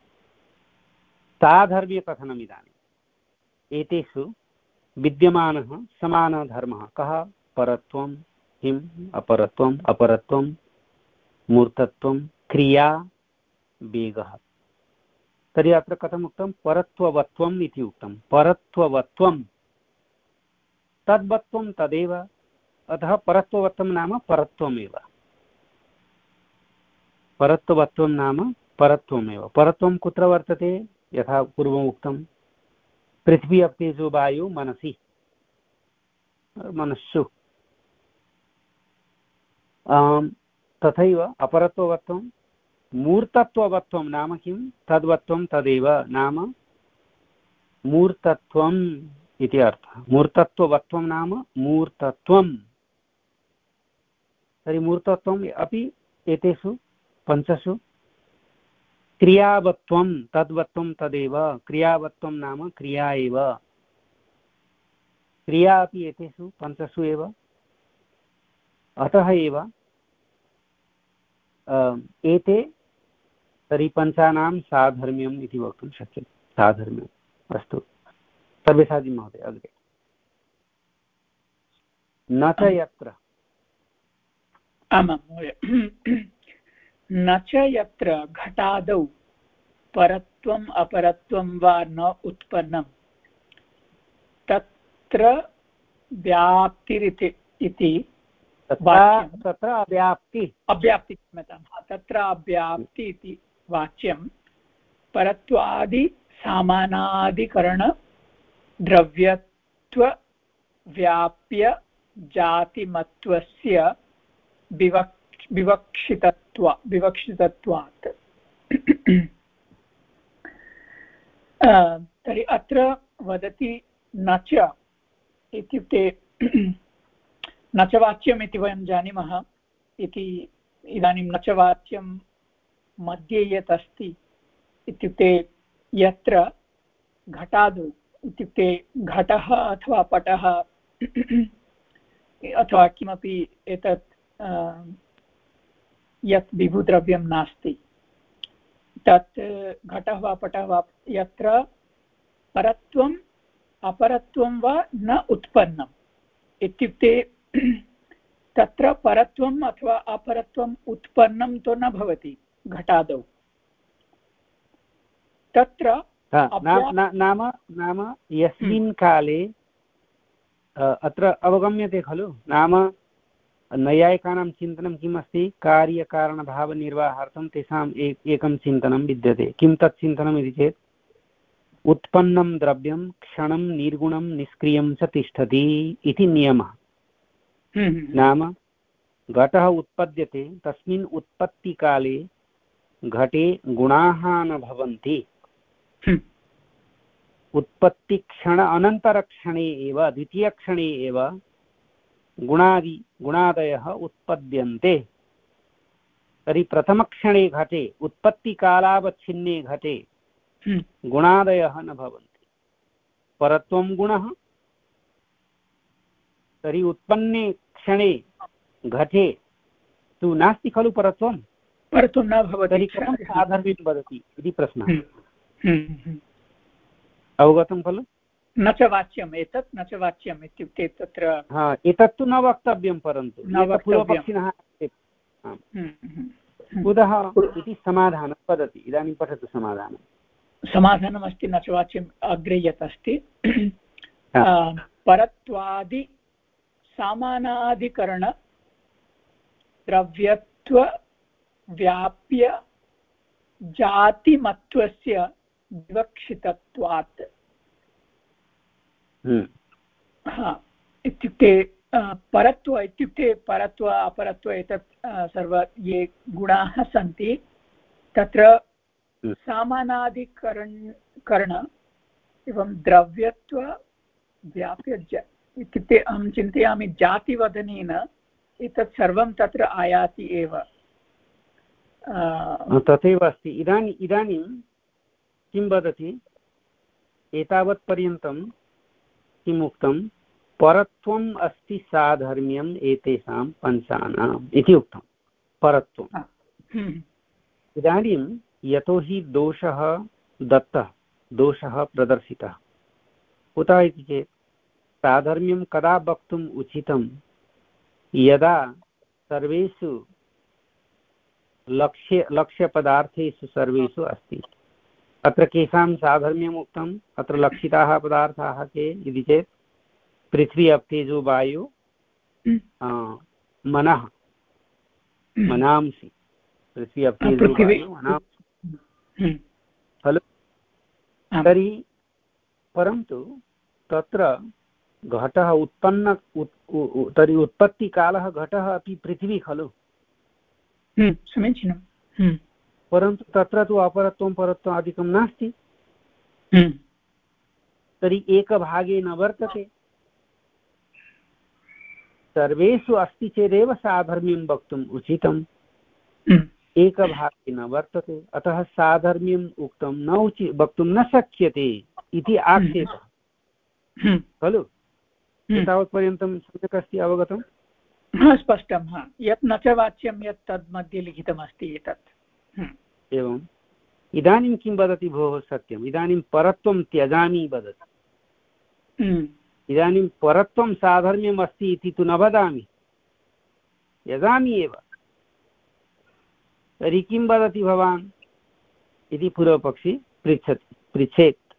साधर्म्यकथनम् इदानीम् एतेषु विद्यमानः समानः धर्मः कः परत्वं किम् अपरत्वम् अपरत्वं मूर्तत्वं क्रिया वेगः तर्हि अत्र कथम् उक्तं परत्ववत्वम् इति उक्तं परत्ववत्वं तद्वत्वं तदेव अतः परत्ववत्वं नाम परत्वमेव परत्ववत्वं नाम परत्वमेव परत्वं कुत्र वर्तते यथा पूर्वम् उक्तं पृथ्वी अप् तेजो वायु मनसि मनस्सु तथैव अपरत्ववत्वं मूर्तत्ववत्वं नाम किं तद्वत्वं तदेव नाम मूर्तत्वम् इति अर्थः मूर्तत्ववत्वं नाम मूर्तत्वं तर्हि मूर्तत्वम् अपि एतेषु पञ्चसु क्रियावत्वं तद्वत्वं तदेव क्रियावत्वं नाम क्रिया एव क्रिया अपि एतेषु पञ्चसु एव अतः एव एते तर्हि पञ्चानां साधर्म्यम् इति वक्तुं शक्यते साधर्म्यम् अस्तु सर्वेसाजी महोदय अग्रे न च यत्र आमां महोदय न च यत्र घटादौ परत्वम् अपरत्वं वा न उत्पन्नं तत्र व्याप्तिरिति इति तत्र अव्याप्ति अव्याप्ति क्षम्यतां तत्र अव्याप्ति इति वाच्यं परत्वादि सामानाधिकरण द्रव्यत्व व्याप्य जातिमत्वस्य विवक् विवक्षितत्व विवक्षितत्वात् तर्हि अत्र वदति न च इत्युक्ते न च वाच्यम् इति वयं जानीमः इति इदानीं न च वाच्यं मध्ये यत् अस्ति इत्युक्ते यत्र घटादौ इत्युक्ते घटः अथवा पटः अथवा किमपि एतत् यत् विभुद्रव्यं नास्ति तत् घटः वा पटः वा यत्र परत्वम् अपरत्वं वा न उत्पन्नम् इत्युक्ते तत्र परत्वम् अथवा अपरत्वम् उत्पन्नं तु न भवति घटादौ तत्र नाम नाम यस्मिन् काले अत्र अवगम्यते खलु नाम नैयायिकानां चिन्तनं किम् अस्ति कार्यकारणभावनिर्वाहार्थं तेषाम् एकं चिन्तनं विद्यते किं तत् चिन्तनम् इति चेत् उत्पन्नं द्रव्यं क्षणं निर्गुणं निष्क्रियं च तिष्ठति इति नियमः। नाम घटः उत्पद्यते, तस्मिन् उत्पत्तिकाले घटे गुणाः न भवन्ति। उत्पत्तिक्षण अनन्तरक्षणे एव द्वितीयक्षणे एव गुणादि गुणादयः उत्पद्यन्ते। तर्हि प्रथमक्षणे घटे उत्पत्तिकालावच्छिन्ने घटे गुणादयः न भवन्ति। परत्वं गुणः, तर्हि उत्पन्ने क्षणे घटे तु नास्ति खलु परत्वं, परत्वं न भवति, तर्हि कथं साधर्म्यं वदति इति प्रश्नः। अवगतं खलु? न च वाच्यम् एतत्, न च वाच्यम् इत्युक्ते तत्र हा एतत् तु न वक्तव्यं, परन्तु पूर्वपक्षिणः कुतः इति समाधानं वदति। इदानीं पठतु समाधानं। समाधानमस्ति न च वाच्यम् अग्रे यत् अस्ति परत्वादि सामानाधिकरण द्रव्यत्व व्याप्य जातिमत्वस्य विवक्षितत्वात्। इत्युक्ते परत्व इत्युक्ते परत्व अपरत्व एतत् सर्व ये गुणाः सन्ति तत्र सामानाधिकरण करण एवं द्रव्यत्व व्याप्य ज इत्युक्ते अहं चिन्तयामि जातिवदनेन एतत् सर्वं तत्र आयाति एव। तथैव अस्ति। इदानीम् इदानीं किं वदति, एतावत्पर्यन्तं किम् उक्तं, परत्वम् अस्ति साधर्म्यम् एतेषां पञ्चानाम् इति उक्तं परत्वम्। इदानीं यतोहि दोषः दत्तः, दोषः प्रदर्शितः, कुतः इति चेत् साधर्म्यं कदा वक्तुम् उचितं, यदा सर्वेषु लक्ष्य लक्ष्यपदार्थेषु सर्वेषु अस्ति। अत्र केषां साधर्म्यम् उक्तम्, अत्र लक्षिताः पदार्थाः के इति चेत् पृथ्वी अप्तेजो वायु मनः मनांसि, पृथ्वी अप्तेजो वायु मनांसि खलु। तर्हि परन्तु तत्र घटः उत्पन्न तर्हि उत्पत्तिकालः घटः अपि पृथ्वी खलु। समीचीनं। परन्तु तत्र तु अपरत्वं परत्वम् अधिकं नास्ति। तर्हि एकभागे न वर्तते। सर्वेषु अस्ति चेदेव साधर्म्यं वक्तुम् उचितम्। एकभागे न वर्तते, अतः साधर्म्यम् उक्तं न उचि वक्तुं न शक्यते इति आक्षेपः खलु। एतावत्पर्यन्तं सम्यक् अस्ति, अवगतं? स्पष्टं। यत् न च वाच्यं यत् तद् मध्ये लिखितमस्ति एतत्। एवम्। इदानीं किं वदति भोः, सत्यम्, इदानीं परत्वं त्यजामि वदति। इदानीं परत्वं साधर्म्यम् अस्ति इति तु न वदामि, त्यजामि एव। तर्हि किं वदति भवान् इति पूर्वपक्षी पृच्छति पृच्छेत्।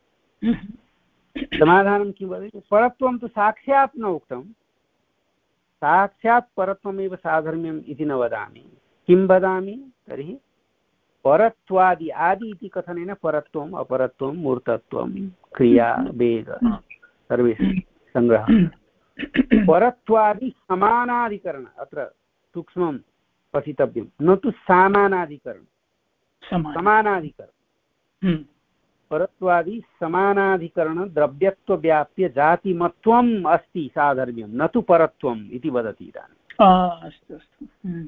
समाधानं किं वदति, परत्वं तु साक्षात् न उक्तं, साक्षात् परत्वमेव साधर्म्यम् इति न वदामि। किं वदामि तर्हि, परत्वादि, आदि इति कथनेन परत्वम् अपरत्वं मूर्तत्वं क्रिया वेद सर्वेषु सङ्ग्रहः। परत्वादि समानाधिकरण, अत्र सूक्ष्मं पठितव्यं, न तु समानाधिकरण, समानाधिकरण। परत्वादि समानाधिकरण द्रव्यत्व व्याप्य जातिमत्वम् अस्ति साधर्म्यं, न तु परत्वम् इति वदति इदानीम्। अस्तु अस्तु।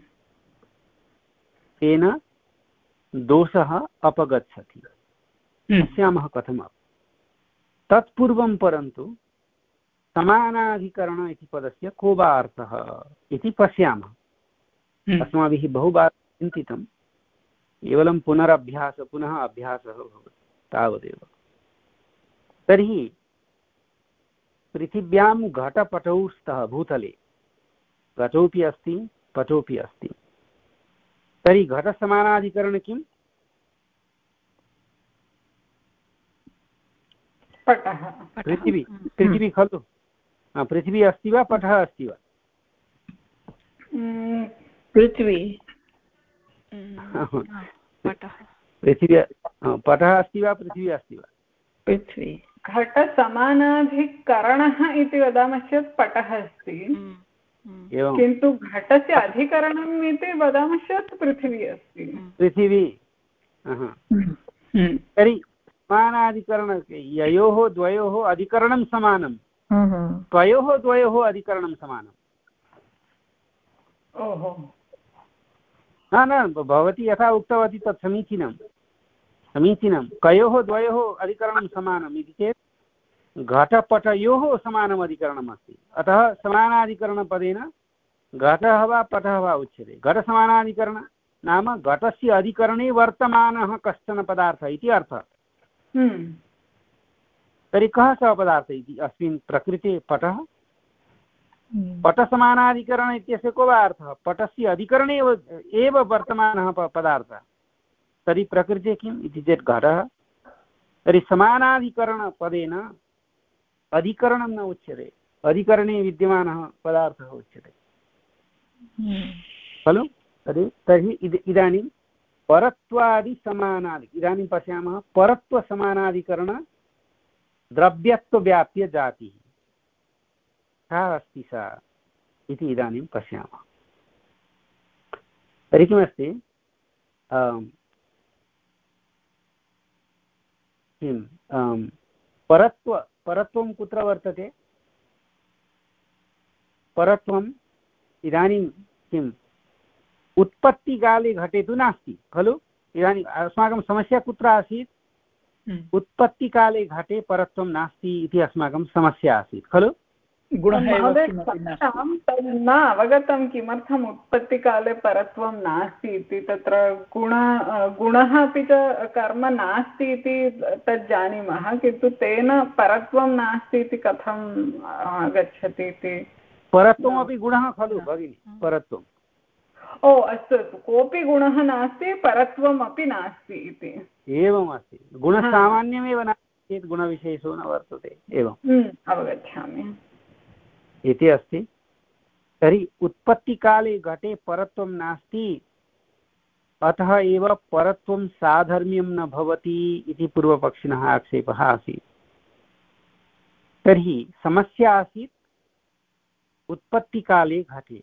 तेन दोषः अपगच्छति। पश्यामः कथम्। तत्पूर्वं परन्तु समानाधिकरण इति पदस्य को वा अर्थः इति पश्यामः। अस्माभिः बहुवारं चिन्तितं, केवलं पुनरभ्यासः पुनः अभ्यासः भवति, तावदेव। तर्हि पृथिव्यां घटपटौ स्तः, भूतले घटोऽपि अस्ति पटोऽपि अस्ति। तर्हि घटसमानाधिकरण किम्? पटः। पृथिवी, पृथिवी खलु। पृथिवी अस्ति वा पटः अस्ति वा? पृथ्वी। पृथिवी, पटः अस्ति वा पृथिवी अस्ति वा? पृथ्वी घटसमानाधिकरणः इति वदामः चेत् पटः अस्ति, किन्तु घटस्य अधिकरणम् इति वदामः चेत् पृथिवी अस्ति। पृथिवी तर्हि समानाधिकरण ययोः द्वयोः अधिकरणं समानं, द्वयोः द्वयोः अधिकरणं समानम्। ओहो न न भवती यथा उक्तवती तत् समीचीनं समीचीनं कयोः द्वयोः अधिकरणं समानम् इति चेत् घटपटयोः समानम् अधिकरणम् अस्ति। अतः समानाधिकरणपदेन घटः वा पटः वा उच्यते। घटसमानाधिकरण नाम घटस्य अधिकरणे वर्तमानः कश्चन पदार्थः इति अर्थः। तर्हि कः सः पदार्थः इति अस्मिन् प्रकृते पटः। पटसमानाधिकरण इत्यस्य को वा अर्थः, पटस्य अधिकरणे एव वर्तमानः पदार्थः। तर्हि प्रकृते किम् इति चेत् घटः। तर्हि समानाधिकरणपदेन अधिकरणं न उच्यते, अधिकरणे विद्यमानः पदार्थः उच्यते खलु। तर्हि तर्हि इदानीं परत्वादिसमानादि इदानीं पश्यामः परत्वसमानाधिकरण द्रव्यत्वव्याप्यजातिः का अस्ति सा इति इदानीं पश्यामः। तर्हि किमस्ति, किं परत्व परत्वं कुत्र वर्तते? परत्वम् इदानीं किम् उत्पत्तिकाले घटे तु नास्ति खलु। इदानीम् अस्माकं समस्या कुत्र आसीत्? उत्पत्तिकाले घटे परत्वं नास्ति इति अस्माकं समस्या आसीत् खलु। न अवगतं किमर्थम् उत्पत्तिकाले परत्वं नास्ति इति। तत्र गुण गुणः अपि च कर्म नास्ति इति तत् जानीमः, किन्तु तेन परत्वं नास्ति इति कथम् आगच्छति इति। परत्वमपि गुणः खलु भगिनि, परत्वम्। ओ अस्तु अस्तु, कोऽपि गुणः नास्ति परत्वम् अपि नास्ति इति। एवमस्ति, गुणः सामान्यमेव नास्ति चेत् गुणविशेषो न वर्तते। एवम् अवगच्छामि इति अस्ति। तर्हि उत्पत्तिकाले घटे परत्वं नास्ति, अतः एव परत्वं साधर्म्यं न भवति इति पूर्वपक्षिणः आक्षेपः आसीत्। तर्हि समस्या आसीत् उत्पत्तिकाले घटे,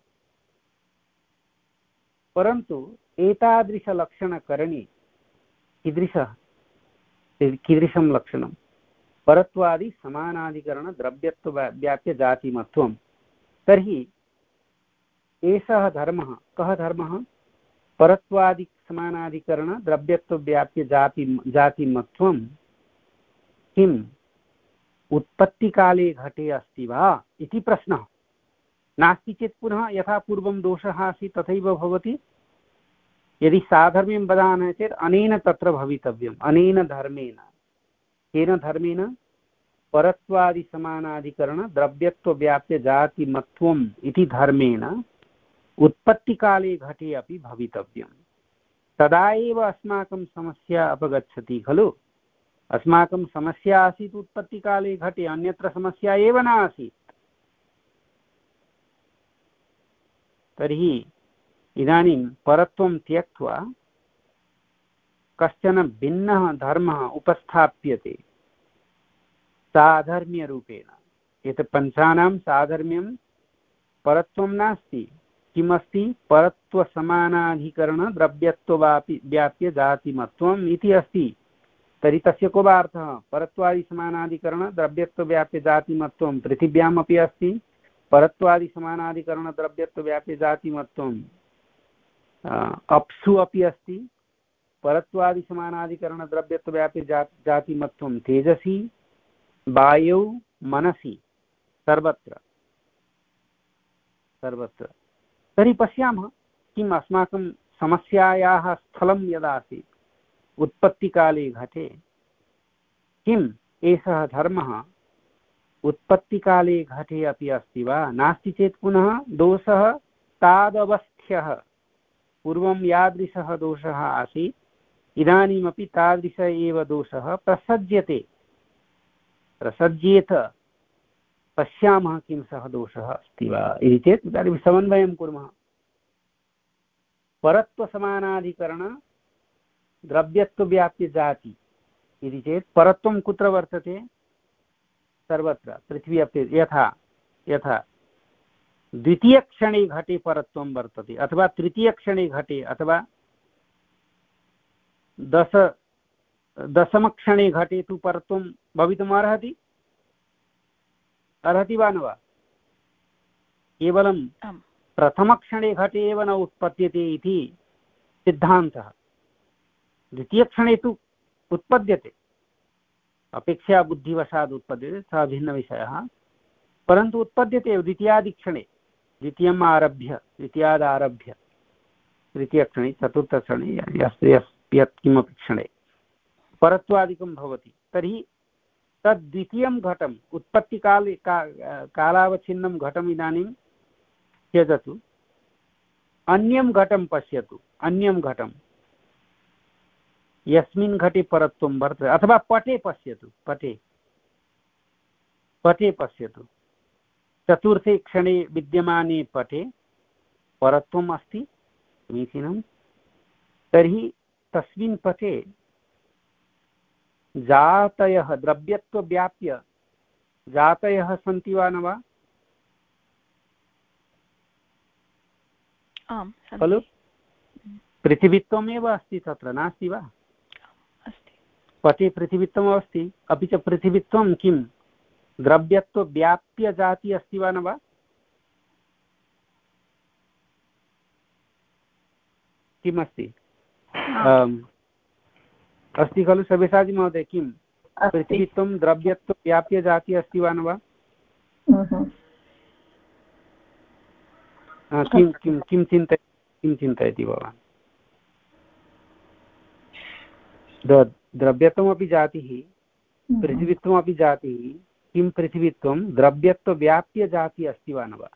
परन्तु एतादृशलक्षणकरणे कीदृशः कीदृशं लक्षणं परत्वादि समानाधिकरण द्रव्यत्वव्याप्यजातिमत्वं। तर्हि एषः धर्मः कः धर्मः? परत्वादि समानाधिकरण द्रव्यत्वव्याप्यजाति जातिमत्वं किम् उत्पत्तिकाले घटे अस्ति वा इति प्रश्नः। नास्ति चेत् पुनः यथा पूर्वं दोषः आसीत् तथैव भवति। यदि साधर्म्यं वदामः चेत् अनेन तत्र भवितव्यम्, अनेन धर्मेण। केन धर्मेण? परत्वादिसमानाधिकरण द्रव्यत्वव्याप्यजातिमत्वम् इति धर्मेण उत्पत्तिकाले घटे अपि भवितव्यम्। तदा एव अस्माकं समस्या अपगच्छति खलु। अस्माकं समस्या आसीत् उत्पत्तिकाले घटे, अन्यत्र समस्या एव न आसीत्। तर्हि इदानीं परत्वं त्यक्त्वा कश्चन भिन्नः धर्मः उपस्थाप्यते साधर्म्यरूपेण। एतत् पञ्चानां साधर्म्यं परत्वं नास्ति, किमस्ति? परत्वसमानाधिकरण द्रव्यत्ववापि व्याप्य जातिमत्वम् इति अस्ति। तर्हि तस्य को वा अर्थः? परत्वादिसमानाधिकरण द्रव्यत्वव्याप्य जातिमत्वं पृथिव्याम् अपि अस्ति, परत्वादिसमानाधिकरण द्रव्यत्वव्याप्य जातिमत्वं अप्सु अपि अस्ति, परत्वादिसमानाधिकरण द्रव्यत्वव्याप्य जातिमत्वं तेजसि, वायौ, मनसि, सर्वत्र सर्वत्र। तर्हि पश्यामः किम् अस्माकं समस्यायाः स्थलं यदासीत् उत्पत्तिकाले घटे, किम् एषः धर्मः उत्पत्तिकाले घटे अपि अस्ति वा? नास्ति चेत् पुनः दोषः तादवस्थ्यः। पूर्वं यादृशः दोषः आसीत् इदानीमपि तादृश एव दोषः प्रसज्यते, प्रसज्येत। पश्यामः किं सः दोषः अस्ति वा इति चेत् इदानीं समन्वयं कुर्मः। परत्वसमानाधिकरण द्रव्यत्वव्याप्य जाति इति चेत् परत्वं कुत्र वर्तते? सर्वत्र पृथ्वी अपि। यथा यथा द्वितीयक्षणे घटे परत्वं वर्तते, अथवा तृतीयक्षणे घटे, अथवा दश दशमक्षणे घटे तु परत्वं भवितुम् अर्हति अर्हति वा न वा? केवलं प्रथमक्षणे घटे एव न उत्पद्यते इति सिद्धान्तः। द्वितीयक्षणे तु उत्पद्यते, अपेक्षया बुद्धिवशात् उत्पद्यते, सः भिन्नविषयः, परन्तु उत्पद्यते एव द्वितीयादिक्षणे, द्वितीयम् आरभ्य, द्वितीयादारभ्य तृतीयक्षणे, चतुर्थक्षणे, यस् यस् यत् किमपि क्षणे परत्वादिकं भवति। तर्हि तद्द्वितीयं घटम् उत्पत्तिकाले का कालावच्छिन्नं घटम् इदानीं त्यजतु, अन्यं घटं पश्यतु, अन्यं घटं यस्मिन् घटे परत्वं वर्तते, अथवा पटे पश्यतु, पटे पटे पश्यतु, चतुर्थे क्षणे विद्यमाने पटे परत्वम् अस्ति समीचीनं। तर्हि तस्मिन् पटे जातयः द्रव्यत्वव्याप्य जातयः सन्ति वा न वा? खलु पृथिवीत्वमेव अस्ति, तत्र नास्ति वा? पटे पृथिवीत्वम् अस्ति, अपि च पृथिवीत्वं किं द्रव्यत्वव्याप्य जाति अस्ति वा न वा? किमस्ति? अस्ति खलु सव्यसाची महोदय? किं पृथिवीत्वं द्रव्यत्वव्याप्य जाति अस्ति वा न वा? किं किं किं चिन्तय किं चिन्तयति भवान्? द्रव्यत्वमपि जातिः, पृथिवीत्वमपि जातिः, किं पृथिवीत्वं द्रव्यत्वव्याप्य जाति अस्ति वा न वा?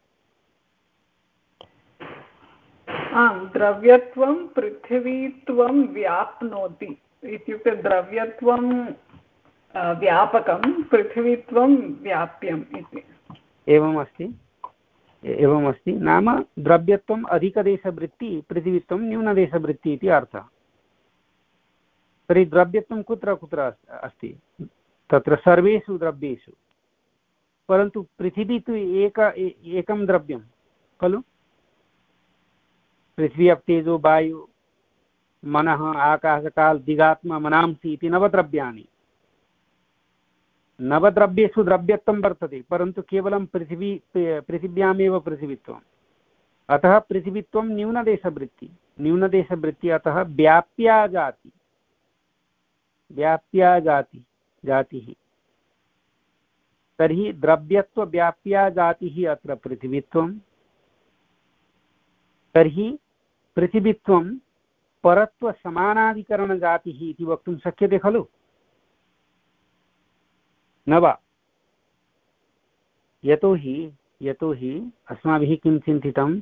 आम्, द्रव्यत्वं पृथिवीत्वं व्याप्नोति, इत्युक्ते द्रव्यत्वं व्यापकं, पृथिवीत्वं व्याप्यम् इति। एवमस्ति एवमस्ति नाम द्रव्यत्वम् अधिकदेशवृत्ति, पृथिवीत्वं न्यूनदेशवृत्ति इति अर्थः। तर्हि द्रव्यत्वं कुत्र कुत्र अस्ति? तत्र सर्वेषु द्रव्येषु, परन्तु पृथिवी तु एक एकं द्रव्यं खलु। पृथ्वी अप् तेजो वायु मनः आकाशकाल दिगात्मा मनांसि इति नवद्रव्याणि। नवद्रव्येषु द्रव्यत्वं वर्तते, परन्तु केवलं पृथिवी पृथिव्यामेव पृथिवीत्वम्। अतः पृथिवीत्वं न्यूनदेशवृत्ति, न्यूनदेशवृत्ति, अतः व्याप्या जाति, व्याप्या जाति जातिः। तर्हि द्रव्यत्वव्याप्या जातिः अत्र पृथिवीत्वं। तर्हि पृथिवीत्वं परत्वसमानाधिकरणजातिः इति वक्तुं शक्यते खलु न वा? यतोहि यतोहि अस्माभिः किं चिन्तितम्?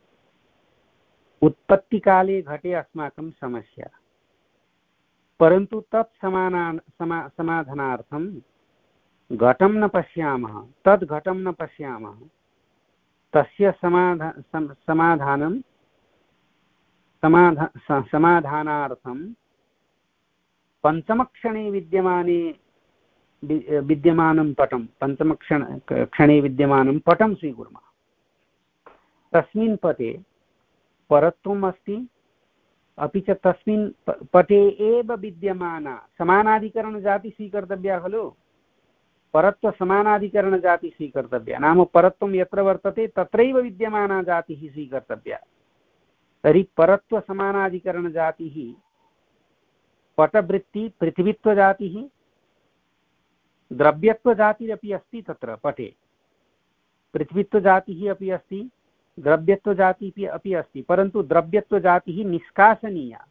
उत्पत्तिकाले घटे अस्माकं समस्या, परन्तु तत् समाना समा समाधानार्थं घटं न पश्यामः, तद् घटं न पश्यामः, तस्य समाधा समाधानं समाधा समाधानार्थं पञ्चमक्षणे विद्यमाने विद्यमानं पटं पञ्चमक्षण क्षणे विद्यमानं पटं स्वीकुर्मः। तस्मिन् पटे परत्वम् अस्ति, अपि च तस्मिन् पटे एव विद्यमाना समानाधिकरणजाति स्वीकर्तव्या खलु। परत्वसमानाधिकरणजाति स्वीकर्तव्या, नाम परत्वं यत्र वर्तते तत्रैव विद्यमाना जातिः स्वीकर्तव्या। तर्हि परत्वसमानाधिकरणजातिः पटवृत्ति पृथिवीत्वजातिः, द्रव्यत्वजातिरपि अस्ति तत्र पटे, पृथ्वीत्वजातिः अपि अस्ति, द्रव्यत्वजातिः अपि अस्ति, परन्तु द्रव्यत्वजातिः निष्कासनीया,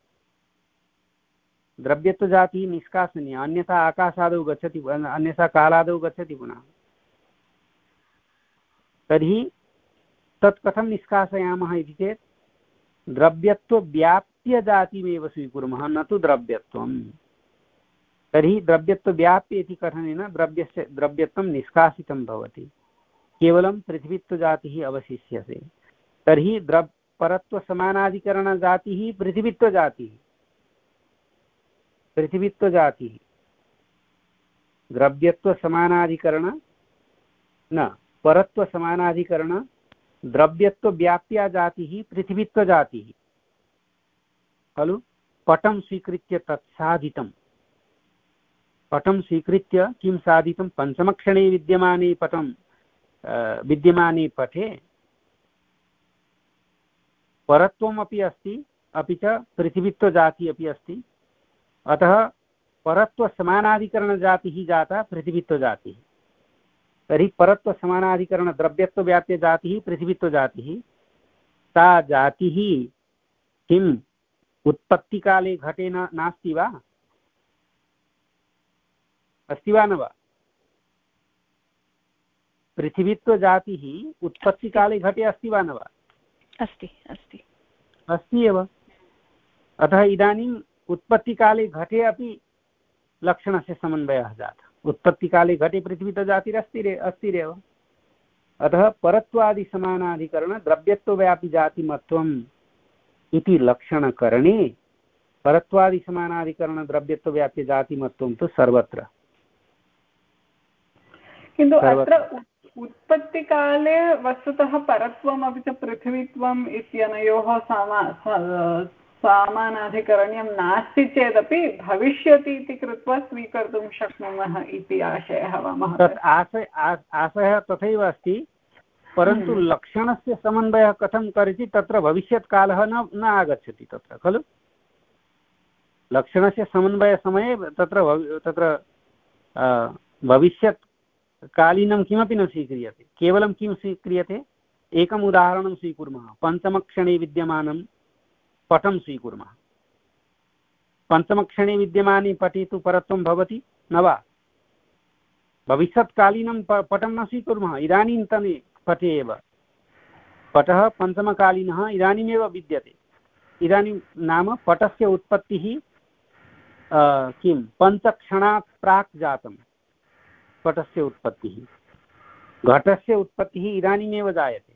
द्रव्यत्वजातिः निष्कासनीया, अन्यथा आकाशादौ गच्छति, अन्यथा कालादौ गच्छति पुनः। तर्हि तत् कथं निष्कासयामः इति चेत् द्रव्यत्वव्याप्यजातिमेव स्वीकुर्मः, न तु द्रव्यत्वम्। तर्हि द्रव्यत्वव्याप्य इति कथनेन द्रव्यस्य द्रव्यत्वं निष्कासितं भवति, केवलं पृथ्वीत्वजातिः अवशिष्यते। तर्हि द्रव्य परत्वसमानाधिकरणजातिः पृथ्वीत्वजातिः। पृथिवीत्वजातिः द्रव्यत्वसमानाधिकरण न परत्वसमानाधिकरण द्रव्यत्वव्याप्या जातिः पृथिवीत्वजातिः खलु। पटं स्वीकृत्य तत् साधितं पटं स्वीकृत्य किं साधितं पञ्चमक्षणे विद्यमाने पटं विद्यमाने पटे परत्वमपि अस्ति अपि च पृथिवीत्वजातिः अपि अस्ति। अतः परत्वसमानाधिकरणजातिः जाता पृथिवीत्वजातिः। तर्हि परत्वसमानाधिकरणद्रव्यत्वव्याप्यजातिः पृथिवीत्वजातिः सा जातिः किम् उत्पत्तिकाले घटे न नास्ति वा अस्ति वा न वा। पृथिवीत्वजातिः उत्पत्तिकाले घटे अस्ति वा न वा अस्ति अस्ति अस्ति एव। अतः इदानीम् उत्पत्तिकाले घटे अपि लक्षणस्य समन्वयः जातः। उत्पत्तिकाले घटे पृथिवीत्वजातिरस्ति रे अस्तिरेव। अतः परत्वादिसमानाधिकरण द्रव्यत्वव्यापिजातिमत्वम् इति लक्षणकरणे परत्वादिसमानाधिकरणद्रव्यत्वव्याप्यजातिमत्वं तु सर्वत्र। किन्तु अत्र उत्पत्तिकाले वस्तुतः परत्वम् अपि च पृथिवीत्वम् इत्यनयोः सामा सामानाधिकरण्यं नास्ति चेदपि भविष्यति इति कृत्वा स्वीकर्तुं शक्नुमः इति आशयः वा महोदय। आशय आशयः तथैव अस्ति, परन्तु लक्षणस्य समन्वयः कथं करोति तत्र भविष्यत्कालः न न आगच्छति तत्र खलु। लक्षणस्य समन्वयसमये तत्र तत्र भविष्यत्कालीनं किमपि न स्वीक्रियते, केवलं किं स्वीक्रियते एकम् उदाहरणं स्वीकुर्मः। पञ्चमक्षणे विद्यमानं पटं स्वीकुर्मः। पञ्चमक्षणे विद्यमाने पटे तु परत्वं भवति न वा। भविष्यत्कालीनं पटं न स्वीकुर्मः, इदानीन्तने पटे एव पटः पञ्चमकालीनः इदानीमेव विद्यते। इदानीं नाम पटस्य उत्पत्तिः किं पञ्चक्षणात् प्राक् जातं। पटस्य उत्पत्तिः घटस्य उत्पत्तिः इदानीमेव जायते।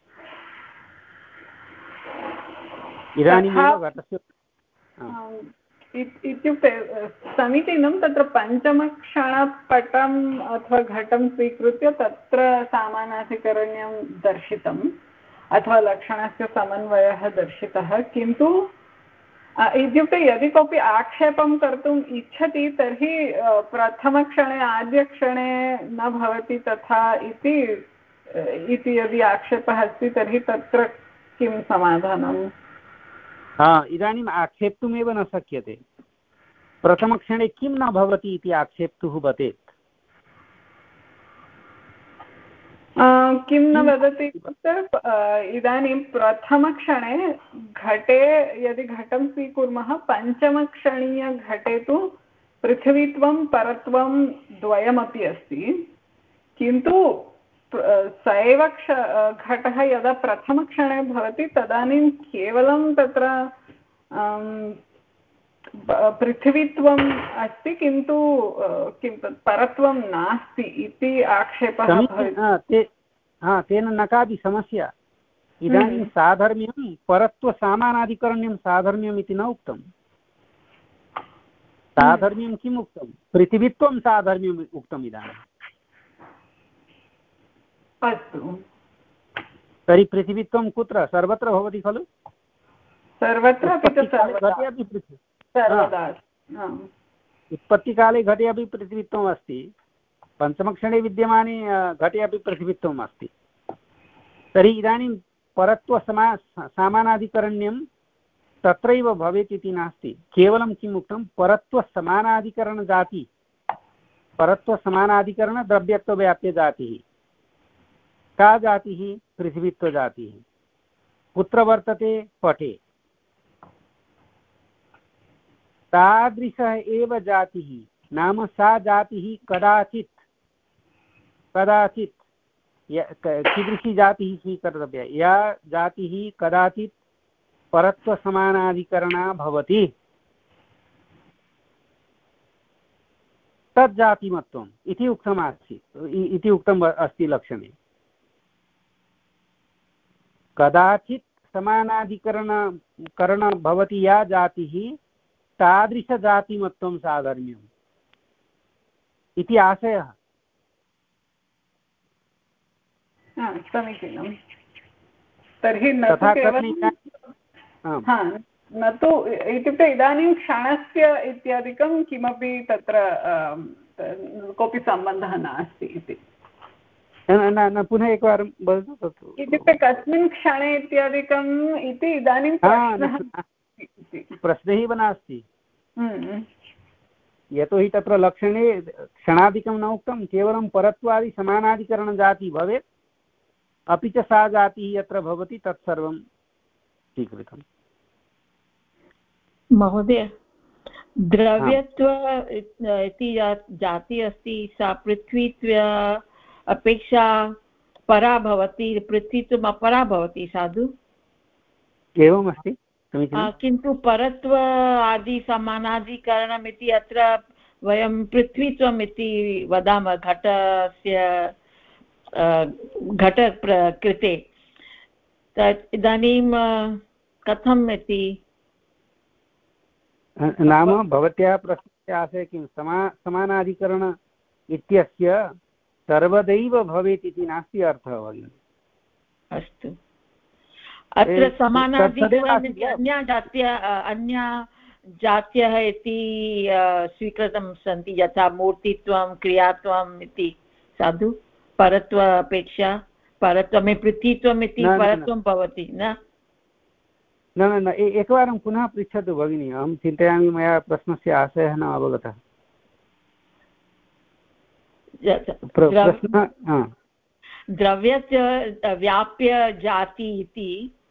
इदानीमेव घटस्य इत्युक्ते समीचीनं। तत्र पञ्चमक्षणपटम् अथवा घटं स्वीकृत्य तत्र सामानाधिकरण्यं दर्शितम् अथवा लक्षणस्य समन्वयः दर्शितः। किन्तु इत्युक्ते यदि कोऽपि आक्षेपं कर्तुम् इच्छति तर्हि प्रथमक्षणे आद्यक्षणे न भवति तथा इति इति यदि आक्षेपः अस्ति तर्हि तत्र किं समाधानम्। हा, इदानीम् आक्षेप्तुमेव न शक्यते। प्रथमक्षणे किं न भवति इति आक्षेप्तुः वदेत्। किं न वदति इत्युक्ते इदानीं प्रथमक्षणे घटे यदि घटं स्वीकुर्मः पञ्चमक्षणीयघटे तु पृथिवीत्वं परत्वं द्वयमपि अस्ति। किन्तु स एव क्ष घटः यदा प्रथमक्षणे भवति तदानीं केवलं तत्र पृथिवीत्वम् अस्ति किन्तु किं तत् परत्वं नास्ति इति आक्षेपः भवति। हा, तेन न कापि समस्या। इदानीं साधर्म्यं परत्वसामानाधिकरण्यं साधर्म्यम् इति न उक्तम्। साधर्म्यं किम् उक्तं पृथिवीत्वं साधर्म्यम् उक्तम् इदानीम्। अस्तु, तर्हि पृथिवीत्वं कुत्र सर्वत्र भवति खलु। सर्वत्र उत्पत्तिकाले घटे अपि पृथिवीत्वम् अस्ति, पञ्चमक्षणे विद्यमाने घटे अपि पृथिवीत्वम् अस्ति। तर्हि इदानीं परत्वसमा सामानाधिकरण्यं तत्रैव भवेत् इति नास्ति। केवलं किम् उक्तं परत्वसमानाधिकरणजाति परत्वसमानाधिकरणद्रव्यत्वव्याप्यजातिः। का जातिः पृथिवीत्वजातिः। कुत्र वर्तते पटे। तादृशः एव जातिः नाम सा जातिः कदाचित् कदाचित् कीदृशी जातिः स्वीकर्तव्या या जातिः कदाचित् परत्वसमानाधिकरणा भवति तज्जातिमत्वम् इति उक्तमासीत् इति उक्तम् अस्ति लक्षणे। कदाचित् समानाधिकरण करण भवति या जातिः तादृशजातिमत्वं साधर्म्यम् इति आशयः। समीचीनं। तर्हि न तु केवलं न तु इत्युक्ते इदानीं क्षणस्य इत्यादिकं किमपि तत्र कोऽपि सम्बन्धः नास्ति इति। न पुनः एकवारं वदतु। इत्युक्ते कस्मिन् क्षणे इत्यादिकम् इति इदानीं प्रश्नः एव नास्ति। यतोहि तत्र लक्षणे क्षणादिकं न उक्तं, केवलं परत्वादि समानाधिकरणजातिः भवेत्, अपि च सा जातिः यत्र भवति तत्सर्वं स्वीकृतम्। महोदय, द्रव्यत्व इति जातिः अस्ति, सा पृथ्वीत्व अपेक्षा परा भवति, पृथ्वीत्वम् अपरा भवति, साधु? एवमस्ति। किन्तु परत्व आदि समानाधिकरणम् इति अत्र वयं पृथ्वीत्वम् इति वदामः घटस्य घट कृते। इदानीं कथम् इति नाम भवत्याः प्रश्नस्य आशयः किं? समा समानाधिकरण इत्यस्य सर्वदैव भवेत् इति नास्ति अर्थः भगिनि। अस्तु, अत्र समानाधिकरणम् इति अन्या जात्या अन्या जात्यः इति स्वीकृतं सन्ति, यथा मूर्तित्वं, क्रियात्वम् इति, साधु? परत्व अपेक्षा परत्वं पृथ्वीत्वम् इति परत्वं भवति न? न न एकवारं पुनः पृच्छतु भगिनि, अहं चिन्तयामि मया प्रश्नस्य आशयः न अवगतः। द्रव्यस्य व्याप्य जाति इति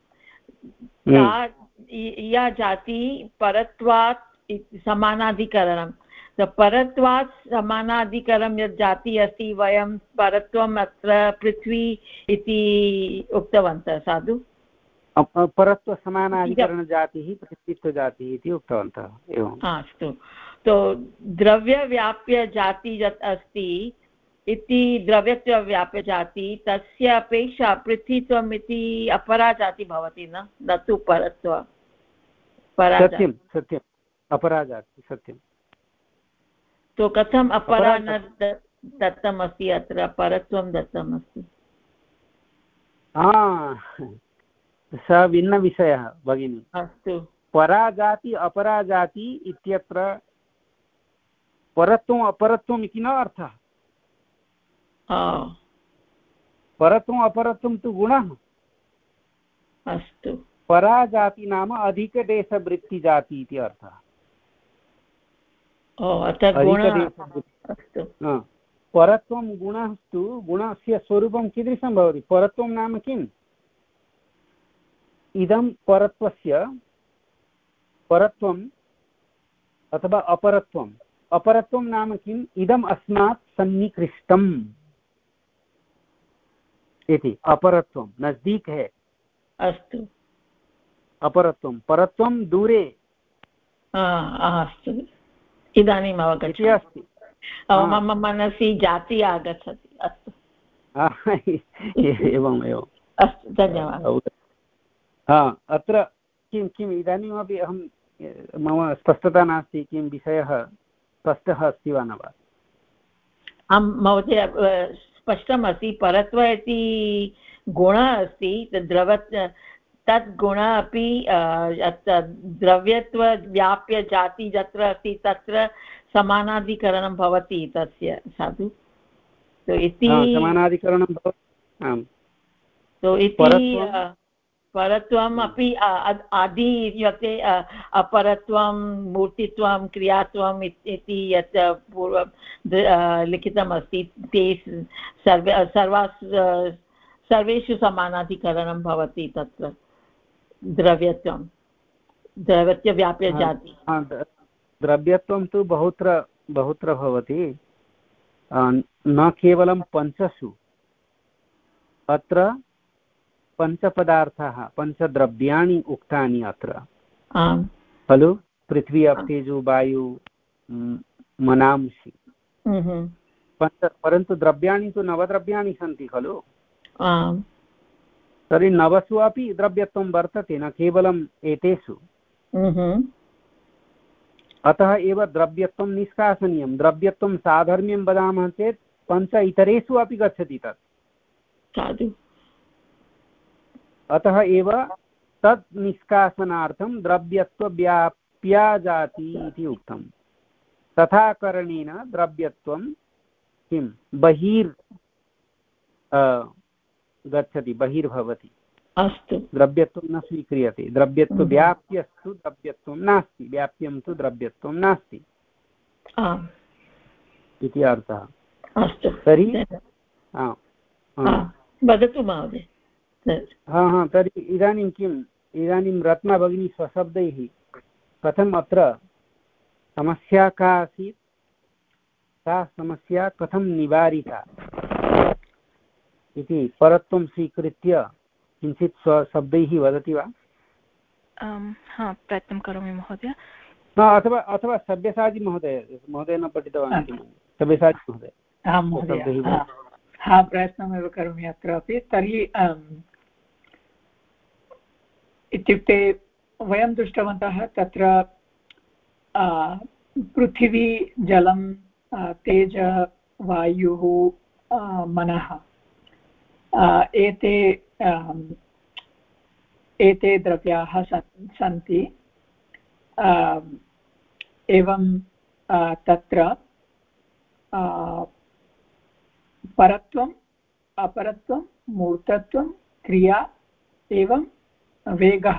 या जाति परत्वात् समानाधिकरणं, परत्वात् समानाधिकरणं यत् जाति अस्ति, वयं परत्वम् अत्र पृथ्वी इति उक्तवन्तः, साधु? परत्व समानाधिकरणजातिः पृथ्वीत्वजातिः इति उक्तवन्तः। एवम्। अस्तु, तो द्रव्यव्याप्य जाति यत् अस्ति इति द्रव्यत्वव्याप्य जाति, तस्य अपेक्षा पृथ्वीत्वम् इति अपरा जाति भवति न, न तु परत्व। सत्यं सत्यम्, अपरा जाति सत्यं। तो कथम् अपरा न दत्तमस्ति, अत्र परत्वं दत्तमस्ति? स भिन्नविषयः भगिनि। अस्तु, पराजाति अपराजाति इत्यत्र परत्वम् अपरत्वम् इति न अर्थः। परत्वम् अपरत्वं तु गुणः। अस्तु, पराजाति नाम अधिकदेशवृत्तिजाति इति अर्थः। परत्वं गुणस्तु, गुणस्य स्वरूपं कीदृशं भवति? परत्वं नाम किम्? इदं परत्वस्य परत्वम् अथवा अपरत्वम्। अपरत्वं नाम किम्? इदम् अस्मात् सन्निकृष्टम् इति अपरत्वं, नजदीक है। अस्तु, अपरत्वं, परत्वं दूरे। अस्तु, इदानीम् अवगच्छामि। अस्ति मम मनसि जाति आगच्छति। अस्तु, एवम् एवम्। अस्तु, धन्यवादः। हा, अत्र किं किम् इदानीमपि अहं मम स्पष्टता नास्ति, किं विषयः स्पष्टः अस्ति वा न वा? आं महोदय, स्पष्टमस्ति। परत्व इति गुणः अस्ति, द्रव तद् गुणः अपि द्रव्यत्व व्याप्य जाति यत्र अस्ति तत्र समानाधिकरणं भवति तस्य, साधु? तो इति समानाधिकरणं भवति। आम्, तो इति परत्वम् अपि आदि यते अपरत्वं, मूर्तित्वं, क्रियात्वम् इति यत् पूर्वं लिखितमस्ति, ते सर्वे सर्वा सर्वेषु समानाधिकरणं भवति तत्र द्रव्यत्वं, द्रव्यत्वव्याप्य जाति। द्रव्यत्वं तु बहुत्र बहुत्र भवति, न केवलं पञ्चसु। अत्र पञ्चपदार्थाः, पञ्चद्रव्याणि उक्तानि अत्र खलु? पृथ्वी, अप्तेजु, वायु, मनांसि। पञ्च, परन्तु द्रव्याणि तु नवद्रव्याणि सन्ति खलु? तर्हि नवसु अपि द्रव्यत्वं वर्तते, न केवलम् एतेषु। अतः एव द्रव्यत्वं निष्कासनीयं। द्रव्यत्वं साधर्म्यं वदामः चेत् पञ्च इतरेषु अपि गच्छति तत् साधु। अतः एव तत् निष्कासनार्थं द्रव्यत्वव्याप्या जाति इति उक्तं। तथा करणेन द्रव्यत्वं किं बहिर् गच्छति, बहिर्भवति। अस्तु, द्रव्यत्वं न स्वीक्रियते। द्रव्यत्वव्याप्यस्तु द्रव्यत्वं नास्ति, व्याप्यं तु द्रव्यत्वं नास्ति इति अर्थः। अस्तु, तर्हि वदतु महोदय। हा हा तर्हि इदानीं किम्, इदानीं रत्ना भगिनी स्वशब्दैः कथम् अत्र समस्या का आसीत्, सा समस्या कथं निवारिता इति परत्वं स्वीकृत्य किञ्चित् स्वशब्दैः वदति वा? हा, प्रयत्नं करोमि महोदय। अथवा अथवा सब्यसाची महोदय महोदय न पठितवान्, सब्यसाची महोदय। आं महोदय, हा प्रयत्नमेव करोमि अत्रापि। तर्हि इत्युक्ते वयं दृष्टवन्तः तत्र पृथिवी, जलं, तेज, वायुः, मनः, एते एते द्रव्याः सन्ति। एवं तत्र परत्वम्, अपरत्वं, मूर्तत्वं, क्रिया एवं वेगः,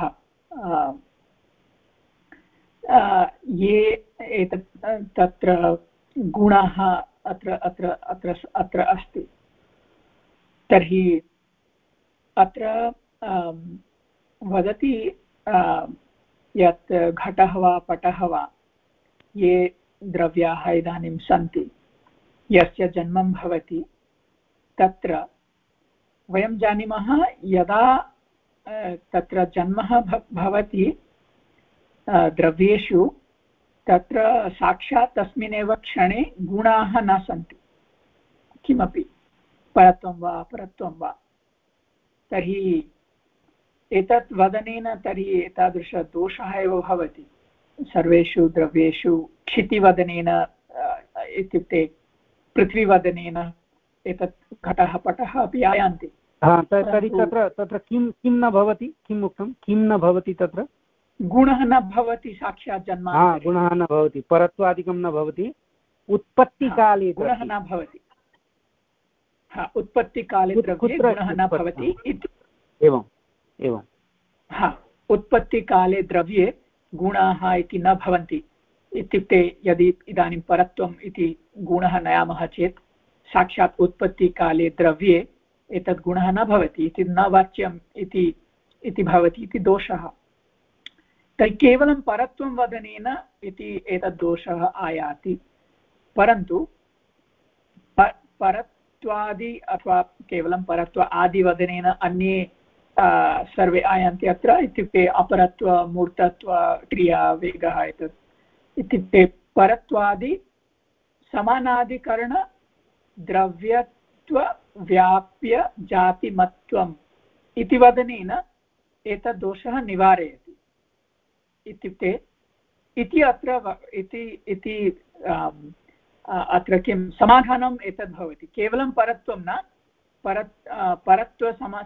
ये एतत् तत्र गुणाः अत्र अत्र अत्र अत्र अस्ति। तर्हि अत्र वदति यत् घटः वा पटः वा ये द्रव्याः इदानीं सन्ति, यस्य जन्मं भवति, तत्र वयं जानीमः यदा तत्र जन्मः भवति द्रव्येषु, तत्र साक्षात् तस्मिन्नेव क्षणे गुणाः न सन्ति, किमपि परत्वं वा अपरत्वं वा। तर्हि एतत् वदनेन तर्हि एतादृशदोषः एव भवति सर्वेषु द्रव्येषु। क्षितिवदनेन इत्युक्ते पृथ्वीवदनेन एतत् घटः पटः अपि आयान्ति। तर्हि तत्र तत्र किं किं न भवति, किम् उक्तं, किं न भवति? तत्र गुणः न भवति, साक्षात् जन्म गुणः न भवति, परत्वादिकं न भवति, उत्पत्तिकाले गुणः न भवति। हा, उत्पत्तिकाले द्रव्ये गुणः न भवति इति। एवम् एवं हा, उत्पत्तिकाले द्रव्ये गुणाः इति न भवन्ति। इत्युक्ते यदि इदानीं परत्वम् इति गुणः नयामः चेत् साक्षात् उत्पत्तिकाले द्रव्ये एतद् गुणः न भवति इति, न वाच्यम् इति इति भवति इति दोषः। तर्हि केवलं परत्वं वदनेन इति एतद् दोषः आयाति। परन्तु परत्वादि अथवा केवलं परत्व आदिवदनेन अन्ये सर्वे आयान्ति अत्र। इत्युक्ते अपरत्व, मूर्तत्व, क्रिया, वेगः, एतत् इत्युक्ते परत्वादि समानाधिकरण द्रव्यत्व व्याप्य जातिमत्वम् इति वदनेन एतद् दोषः निवारयति। इत्युक्ते इति अत्र इति इति अत्र किं समाधानम् एतद् भवति। केवलं परत्वं न, परत् परत्वसम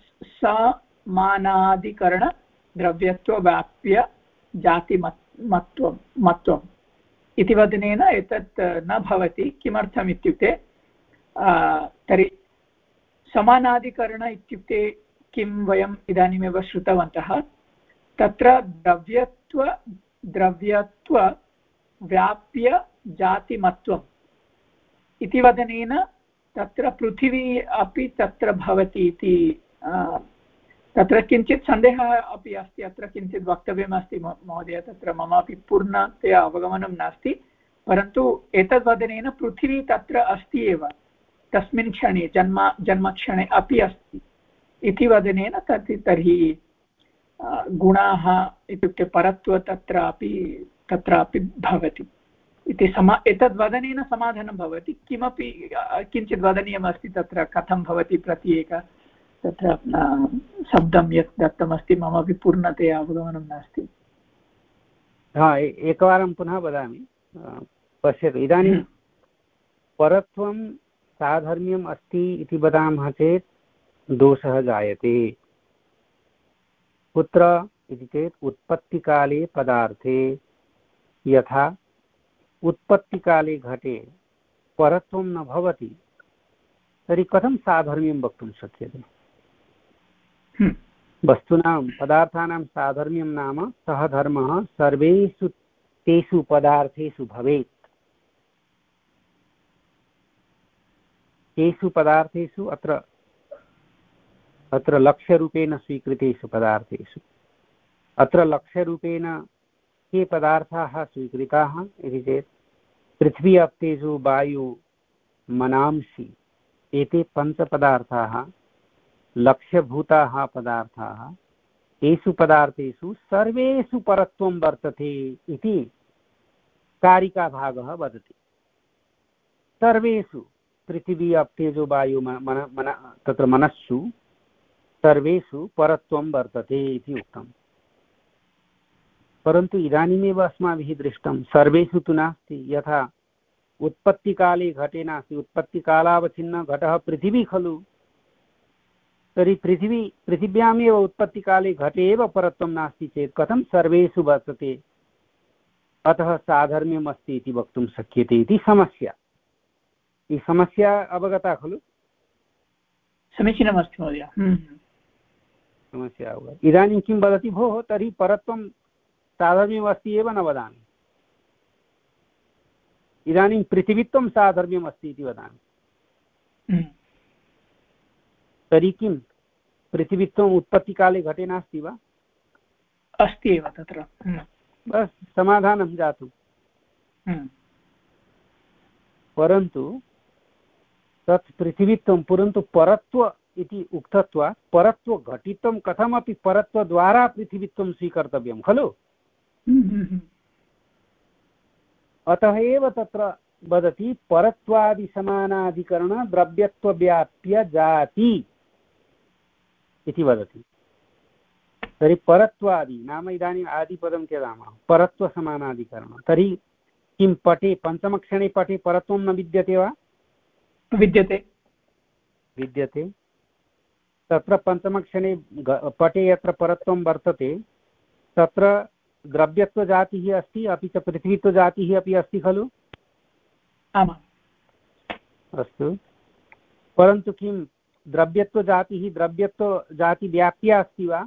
समानाधिकरण द्रव्यत्वव्याप्य जातिमत्वं मत्वम् इति वदनेन एतत् न भवति। किमर्थम् इत्युक्ते तर्हि समानाधिकरण इत्युक्ते किं वयम् इदानीमेव श्रुतवन्तः। तत्र द्रव्यत्व द्रव्यत्व व्याप्य जातिमत्वम् इति वदनेन तत्र पृथिवी अपि तत्र भवति इति तत्र किञ्चित् सन्देहः अपि अस्ति। अत्र किञ्चित् वक्तव्यमस्ति महोदय, तत्र मम अपि पूर्णतया अवगमनं नास्ति। परन्तु एतद्वदनेन पृथिवी तत्र अस्ति एव, तस्मिन् क्षणे जन्म जन्मक्षणे अपि अस्ति इति वदनेन तत् तर्हि गुणाः इत्युक्ते परत्व तत्रापि तत्रापि भवति इति समा एतद्वदनेन समाधानं भवति। किमपि किञ्चित् वदनीयमस्ति तत्र, कथं भवति प्रत्येक तत्र शब्दं यत् दत्तमस्ति मम अपि पूर्णतया अवगमनं नास्ति। हा एकवारं पुनः वदामि, पश्यतु। इदानीं परत्वं साधर्म्यम् अस्ति इति वदामः चेत् दोषः जायते। कुत्र इति चेत् उत्पत्तिकाले पदार्थे। यथा उत्पत्तिकाले घटे परत्वं न भवति तर्हि कथं साधर्म्यं वक्तुं शक्यते? वस्तूनां पदार्थानां साधर्म्यं नाम सः धर्मः सर्वेषु तेषु पदार्थेषु भवेत्। तेषु पदार्थेषु अत्र अत्र लक्ष्यरूपेण स्वीकृतेषु पदार्थेषु अत्र लक्ष्यरूपेण के पदार्थाः स्वीकृताः इति चेत् पृथ्वी अप्तेजो वायु मनांसि एते पञ्चपदार्थाः लक्ष्यभूताः पदार्थाः। तेषु पदार्थेषु सर्वेषु परत्वं वर्तते इति कारिकाभागः वदति। सर्वेषु पृथिवी अप्तेजो वायु मन मन तत्र मनस्सु सर्वेषु परत्वं वर्तते इति उक्तम्। परन्तु इदानीमेव अस्माभिः दृष्टं सर्वेषु तु नास्ति। यथा उत्पत्तिकाले घटे नास्ति, उत्पत्तिकालावच्छिन्न घटः पृथिवी खलु, तर्हि पृथिवी पृथिव्यामेव उत्पत्तिकाले घटे एव परत्वं नास्ति चेत् कथं सर्वेषु वर्तते? अतः साधर्म्यम् अस्ति इति वक्तुं शक्यते इति समस्या। ई समस्या अवगता खलु? समीचीनमस्ति महोदय। समस्या अवगता। इदानीं किं वदति भोः, तर्हि परत्वं साधर्म्यम् अस्ति एव न वदामि, इदानीं पृथिवीत्वं साधर्म्यम् अस्ति इति वदामि। तर्हि किं पृथिवीत्वम् उत्पत्तिकाले घटे नास्ति वा? अस्ति एव तत्र। बस् समाधानं जातम्। परन्तु तत् पृथिवीत्वं परन्तु परत्व इति उक्तत्वात् परत्वघटित्वं कथमपि परत्वद्वारा पृथिवीत्वं स्वीकर्तव्यं खलु। अतः एव तत्र वदति परत्वादिसमानाधिकरण द्रव्यत्वव्याप्य जाति इति वदति। तर्हि परत्वादि नाम इदानीम् आदिपदं त्यजामः, परत्वसमानाधिकरणं। तर्हि किं पटे पञ्चमक्षणे पटे परत्वं न विद्यते वा? विद्यते विद्यते। तत्र पञ्चमक्षणे पटे यत्र परत्वं वर्तते तत्र द्रव्यत्वजातिः अस्ति, अपि च पृथ्वीत्वजातिः अपि अस्ति खलु। आमाम्। अस्तु, परन्तु किं द्रव्यत्वजातिः द्रव्यत्वजातिव्याप्या अस्ति वा?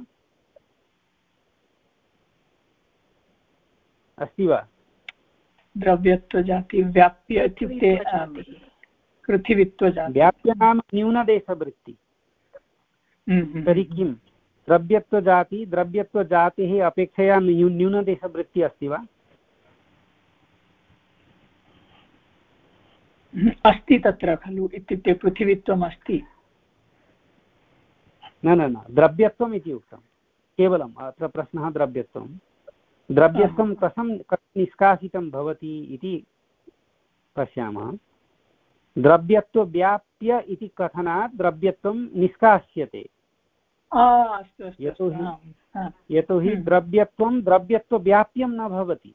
अस्ति वा? द्रव्यत्वजातिव्याप्य इत्युक्ते पृथिवीत्वजाति। व्याप्य नाम न्यूनदेशवृत्ति। तर्हि किं द्रव्यत्वजाति द्रव्यत्वजातेः अपेक्षया न्यूनदेशवृत्तिः अस्ति वा? अस्ति तत्र खलु, इत्युक्ते पृथिवीत्वम् अस्ति। न न न द्रव्यत्वम् इति उक्तं केवलम्। अत्र प्रश्नः द्रव्यत्वं। द्रव्यत्वं कथं निष्कासितं भवति इति पश्यामः। द्रव्यत्वव्याप्य इति कथनात् द्रव्यत्वं निष्कास्यते। यतोहि यतोहि द्रव्यत्वं द्रव्यत्वव्याप्यं न भवति।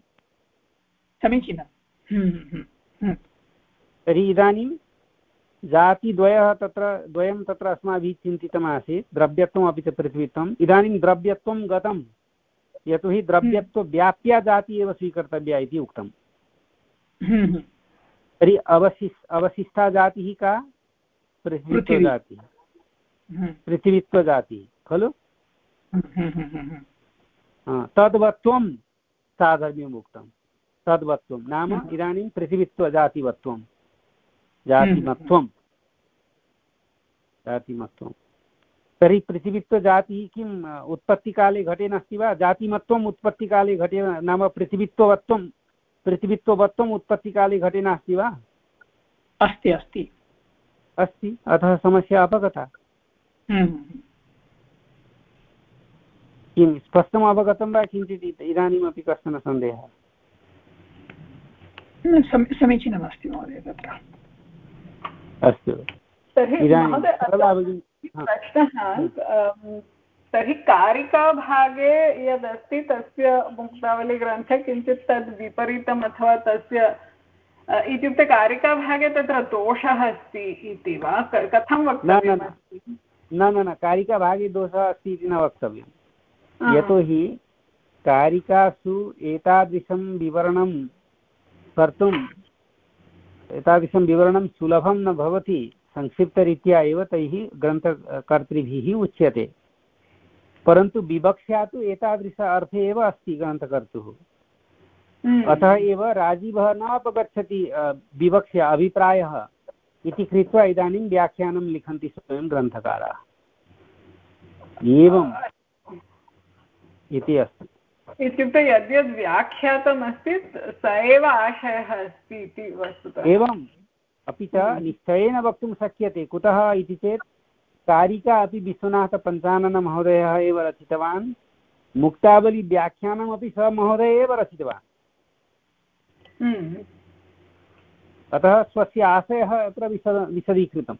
समीचीनं। तर्हि इदानीं जातिद्वयः तत्र द्वयं तत्र अस्माभिः चिन्तितमासीत्, द्रव्यत्वम् अपि च पृथ्वीत्वम्। इदानीं द्रव्यत्वं गतं, यतोहि द्रव्यत्वव्याप्या जातिः एव स्वीकर्तव्या इति उक्तम्। तर्हि अवशिष् अवशिष्टा जातिः का? पृथ्वीत्वजातिः। पृथिवीत्वजातिः खलु। तद्वत्वं साधर्म्यम् उक्तं। तद्वत्वं नाम इदानीं पृथिवीत्वजातिवत्वं जातिमत्वं जातिमत्वं। तर्हि पृथिवीत्वजातिः किम् उत्पत्तिकाले घटे नास्ति वा? जातिमत्वम् उत्पत्तिकाले घटे नाम पृथिवीत्ववत्वं पृथिवीत्ववत्वम् उत्पत्तिकाले घटे नास्ति वा? अस्ति अस्ति अस्ति। अतः समस्या अपगता। किं स्पष्टम् अवगतं वा? किञ्चित् इदानीमपि कश्चन सन्देहः? समीचीनमस्ति महोदय तत्र। अस्तु, तर्हि प्रश्नः तर्हि कारिकाभागे यदस्ति तस्य मुक्तावलीग्रन्थे किञ्चित् तद् विपरीतम् अथवा तस्य इत्युक्ते कारिकाभागे तत्र दोषः अस्ति इति वा कथं वक्तव्यमस्ति? न न न कारिकाभागे दोषः अस्ति इति न वक्तव्यं। यतोहि कारिकासु एतादृशं विवरणं कर्तुम् एतादृशं विवरणं सुलभं न भवति। संक्षिप्तरीत्या एव तैः ग्रन्थकर्तृभिः उच्यते, परन्तु विवक्षा तु एतादृश अर्थे एव अस्ति ग्रन्थकर्तुः। अतः एव राजीवः न अपगच्छति विवक्षा अभिप्रायः इति कृत्वा इदानीं व्याख्यानं लिखन्ति स्वयं ग्रन्थकाराः। एवम् इति अस्ति। इत्युक्ते यद्यद् व्याख्यातमस्ति स एव आशयः अस्ति इति वस्तुतः। एवम् अपि च निश्चयेन वक्तुं शक्यते। कुतः इति चेत् कारिका अपि विश्वनाथपञ्चाननमहोदयः एव रचितवान्, मुक्तावली व्याख्यानमपि सः महोदय एव रचितवान्। अतः स्वस्य आशयः अत्र विशद विशदीकृतम्।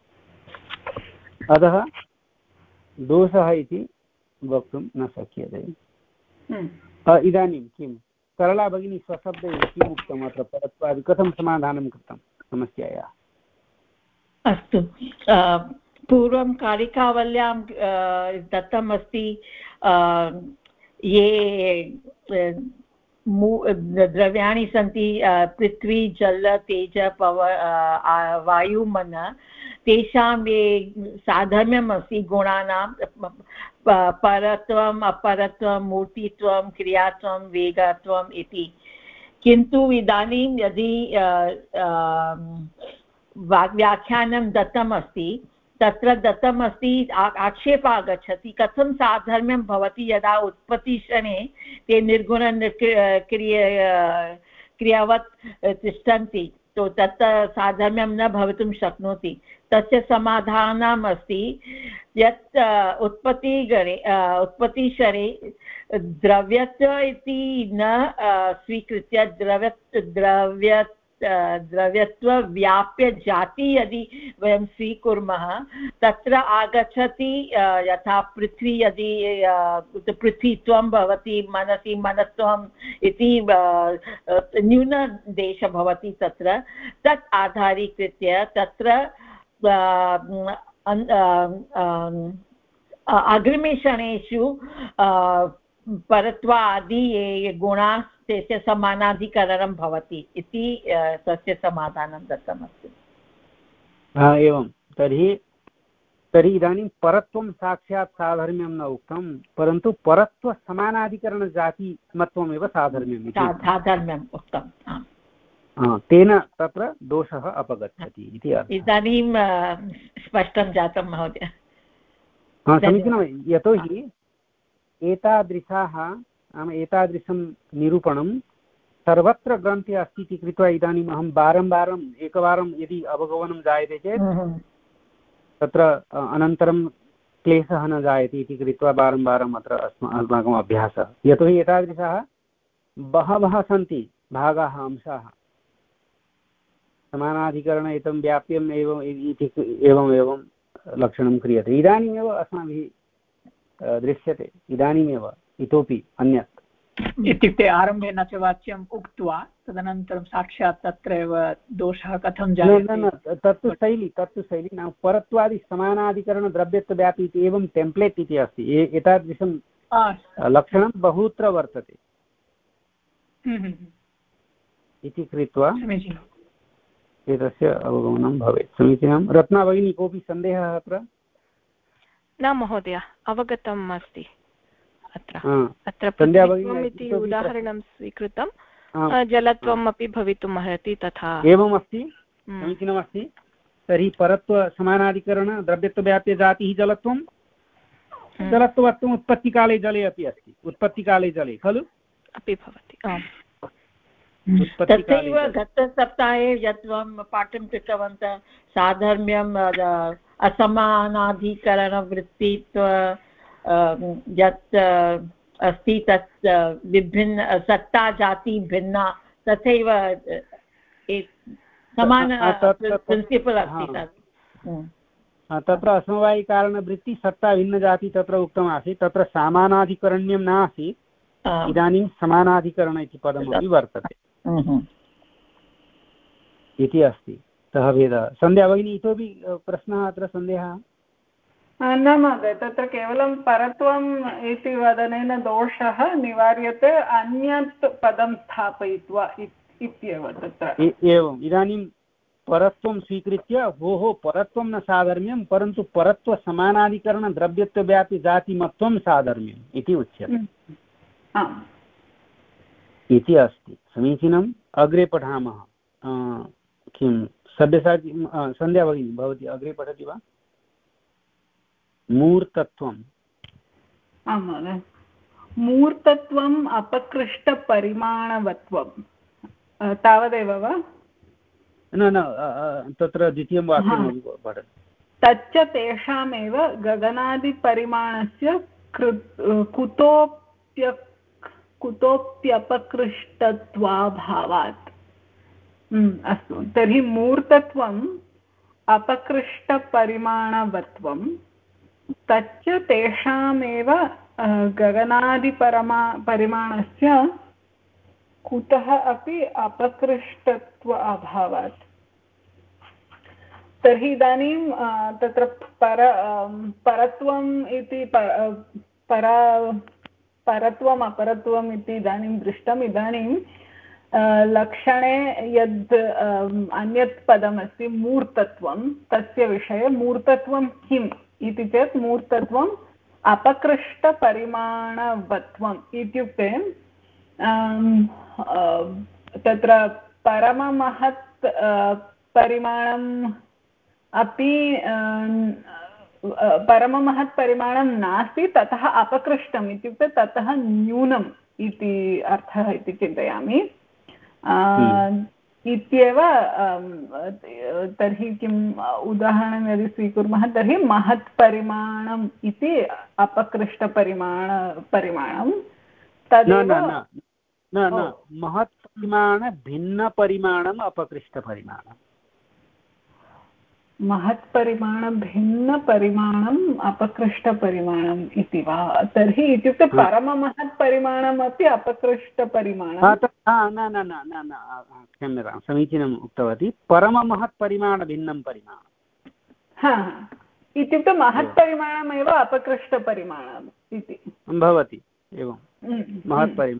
अतः दोषः इति वक्तुं न शक्यते। इदानीं किं सरला भगिनी स्वशब्दैः किम् उक्तम् अत्र परत्वादि कथं समाधानं कृतं समस्यायाः? अस्तु, पूर्वं कारिकावल्यां दत्तम् अस्ति ये द्रव्याणि सन्ति पृथ्वी जल तेज पव वायु मन, तेषां ये साधर्म्यम् अस्ति गुणानां परत्वम् अपरत्वं मूर्तित्वं क्रियात्वं वेगत्वम् इति। किन्तु इदानीं यदि व्याख्यानं दत्तम् अस्ति तत्र दत्तम् अस्ति आक्षेपः आगच्छति कथं साधर्म्यं भवति यदा उत्पत्तिक्षणे ते निर्गुण क्रिय क्रियावत् तिष्ठन्ति, तो तत् साधर्म्यं न भवितुं शक्नोति। तस्य समाधानम् अस्ति यत् उत्पत्तिगणे उत्पत्तिक्षणे द्रव्यत्व इति न स्वीकृत्य द्रव्य द्रव्य द्रव्यत्व व्याप्य जाति यदि वयं स्वीकुर्मः तत्र आगच्छति यथा पृथ्वी यदि पृथ्वीत्वं भवति मनसि मनत्वम् इति न्यूनदेशः भवति तत्र तत् आधारीकृत्य तत्र अग्रिमक्षणेषु परत्वादि ये गुणाः तस्य समानाधिकरणं भवति इति तस्य समाधानं दत्तमस्ति। एवं तर्हि तर्हि इदानीं परत्वं साक्षात् साधर्म्यं न उक्तं, परन्तु परत्वसमानाधिकरणजातिमत्वमेव साधर्म्यम् इति साधर्म्यम् उक्तं। तेन तत्र दोषः अपगच्छति इति अर्थः। इदानीं स्पष्टं जातं महोदय। समीचीनं। यतोहि एतादृशाः नाम एतादृशं निरूपणं सर्वत्र ग्रन्थे अस्ति इति कृत्वा इदानीम् अहं वारं वारम् एकवारं यदि अवगमनं जायते चेत् तत्र अनन्तरं क्लेशः न जायते इति कृत्वा वारं वारम् अत्र अस्माकम् अभ्यासः। यतोहि एतादृशाः बहवः सन्ति भागाः अंशाः समानाधिकरण एतं व्याप्यम् एवम् इति एवम् एवं लक्षणं क्रियते। इदानीमेव अस्माभिः दृश्यते, इदानीमेव इतोपि अन्यत् इत्युक्ते आरम्भे न च वाच्यम् उक्त्वा तदनन्तरं साक्षात् तत्रैव दोषः कथं जायते? न तत्तु शैली तत्तु शैली नाम परत्वादि समानाधिकरणद्रव्यत्वव्यापी इति एवं टेम्प्लेट् इति अस्ति। एतादृशं लक्षणं बहुत्र वर्तते इति कृत्वा एतस्य अवगमनं भवेत्। समीचीनं। रत्ना भगिनी कोऽपि सन्देहः अत्र? न महोदय, अवगतम् अस्ति। अत्र अत्र इति उदाहरणं स्वीकृतं, जलत्वम् अपि भवितुम् अर्हति तथा। एवमस्ति, समीचीनमस्ति। तर्हि परत्वसमानाधिकरण द्रव्यत्वव्याप्यजातिः जलत्वं, जलत्वत्वम् उत्पत्तिकाले जले अपि अस्ति, उत्पत्तिकाले जले खलु अपि भवति। तथैव गतसप्ताहे यत् वयं पाठं कृतवन्तः साधर्म्यम् असमानाधिकरणवृत्तित्व यत् अस्ति तत् विभिन्न सत्ता जाति भिन्ना तथैव समान प्रिन्सिपल् अस्ति तत्। तत्र असमवायिकारणवृत्ति सत्ता भिन्नजाति तत्र उक्तमासीत्, तत्र समानाधिकरण्यं नासीत्, इदानीं समानाधिकरण इति पदमपि वर्तते इति अस्ति। सः भेदः। सन्ध्या भगिनी, इतोपि प्रश्नः अत्र सन्देहः? न महोदय, तत्र केवलं परत्वम् इति वदनेन दोषः निवार्यते अन्यत् पदं स्थापयित्वा इत्येव तत्र। एवम्, इदानीं परत्वं स्वीकृत्य भोः परत्वं न साधर्म्यं परन्तु परत्वसमानाधिकरण द्रव्यत्वव्यापि जातिमत्वं साधर्म्यम् इति उच्यते इति अस्ति। समीचीनम्। अग्रे पठामः। किं सब्यसाची सन्ध्या भगिनी, भवती अग्रे पठति वा? मूर्तत्वम्। आं महोदय, मूर्तत्वम् अपकृष्टपरिमाणवत्वं तावदेव वा? न न तत्र द्वितीयं वाक्यमपि पठतु। तच्च तेषामेव गगनादिपरिमाणस्य कुतोप्य कुतोप्यपकृष्टत्वाभावात्। अस्तु, तर्हि मूर्तत्वम् अपकृष्टपरिमाणवत्वं तच्च तेषामेव गगनादिपरमा परिमाणस्य कुतः अपि अपकृष्टत्व अभावात्। तर्हि इदानीं तत्र पर परत्वम् इति परा परत्वम् अपरत्वम् इति इदानीं दृष्टम्। इदानीं लक्षणे यद् अन्यत् पदमस्ति मूर्तत्वं, तस्य विषये मूर्तत्वं किम् इति चेत् मूर्तत्वम् अपकृष्टपरिमाणवत्वम् इत्युक्ते तत्र परममहत् परिमाणम् अपि परममहत् परिमाणं नास्ति, ततः अपकृष्टम् इत्युक्ते ततः न्यूनम् इति अर्थः इति चिन्तयामि इत्येव। तर्हि किम् उदाहरणं यदि स्वीकुर्मः तर्हि महत् परिमाणम् इति अपकृष्टपरिमाण परिमाणं तदेव न न महत् परिमाण भिन्न परिमाणम् अपकृष्टपरिमाणम्। महत् परिमाण भिन्न परिमाणम् अपकृष्टपरिमाणम् इति वा? तर्हि इत्युक्ते परममहत् परिमाणमपि अपकृष्टपरिमाणं। न न न न न क्षम्यतां, समीचीनम् उक्तवती। परममहत् परिमाण भिन्नं परिमाणं। हा, इत्युक्ते महत् परिमाणमेव अपकृष्टपरिमाणम् इति भवति। एवं महत् परिमाण।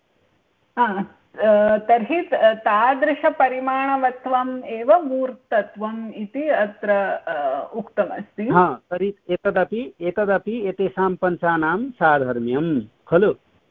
तर्हि तादृशपरिमाणवत्वम् एव मूर्तत्वम् इति अत्र उक्तमस्ति। हा, तर्हि एतदपि एतदपि एतेषां पञ्चानां साधर्म्यं खलु।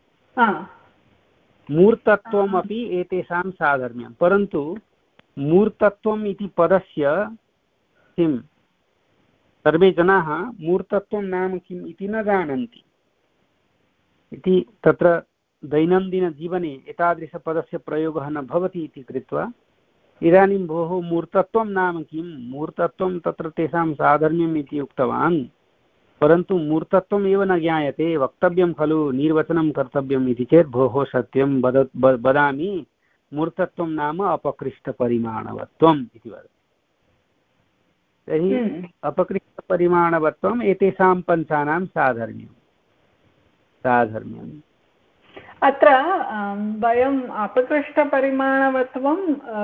मूर्तत्वमपि एतेषां साधर्म्यं, परन्तु मूर्तत्वम् इति पदस्य किं सर्वे जनाः मूर्तत्वं नाम किम् इति न जानन्ति इति तत्र दैनन्दिनजीवने एतादृशपदस्य प्रयोगः न भवति इति कृत्वा इदानीं भोः मूर्तत्वं नाम किं, मूर्तत्वं तत्र तेषां साधर्म्यम् इति उक्तवान्, परन्तु मूर्तत्वम् एव न ज्ञायते, वक्तव्यं खलु निर्वचनं कर्तव्यम् इति चेत् भोः सत्यं वद वदामि मूर्तत्वं नाम अपकृष्टपरिमाणवत्वम् इति वदति। तर्हि अपकृष्टपरिमाणवत्वम् एतेषां पञ्चानां साधर्म्यं साधर्म्यम्। अत्र वयम् अपकृष्टपरिमाणवत्वं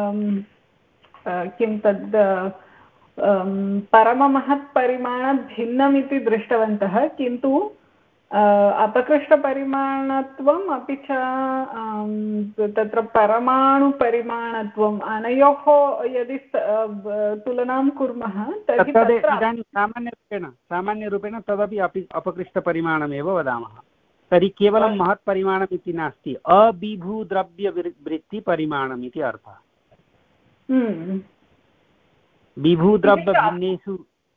किं तद् परममहत्परिमाणभिन्नमिति दृष्टवन्तः, किन्तु अपकृष्टपरिमाणत्वम् अपि च तत्र परमाणुपरिमाणत्वम् अनयोः यदि तुलनां कुर्मः तर्हि इदानीं सामान्यरूपेण सामान्यरूपेण तदपि अपि अपकृष्टपरिमाणमेव वदामः। तर्हि केवलं महत्परिमाणम् इति नास्ति, अविभूद्रव्यवृत्तिपरिमाणम् इति अर्थः। विभूद्रव्यभिन्नेषु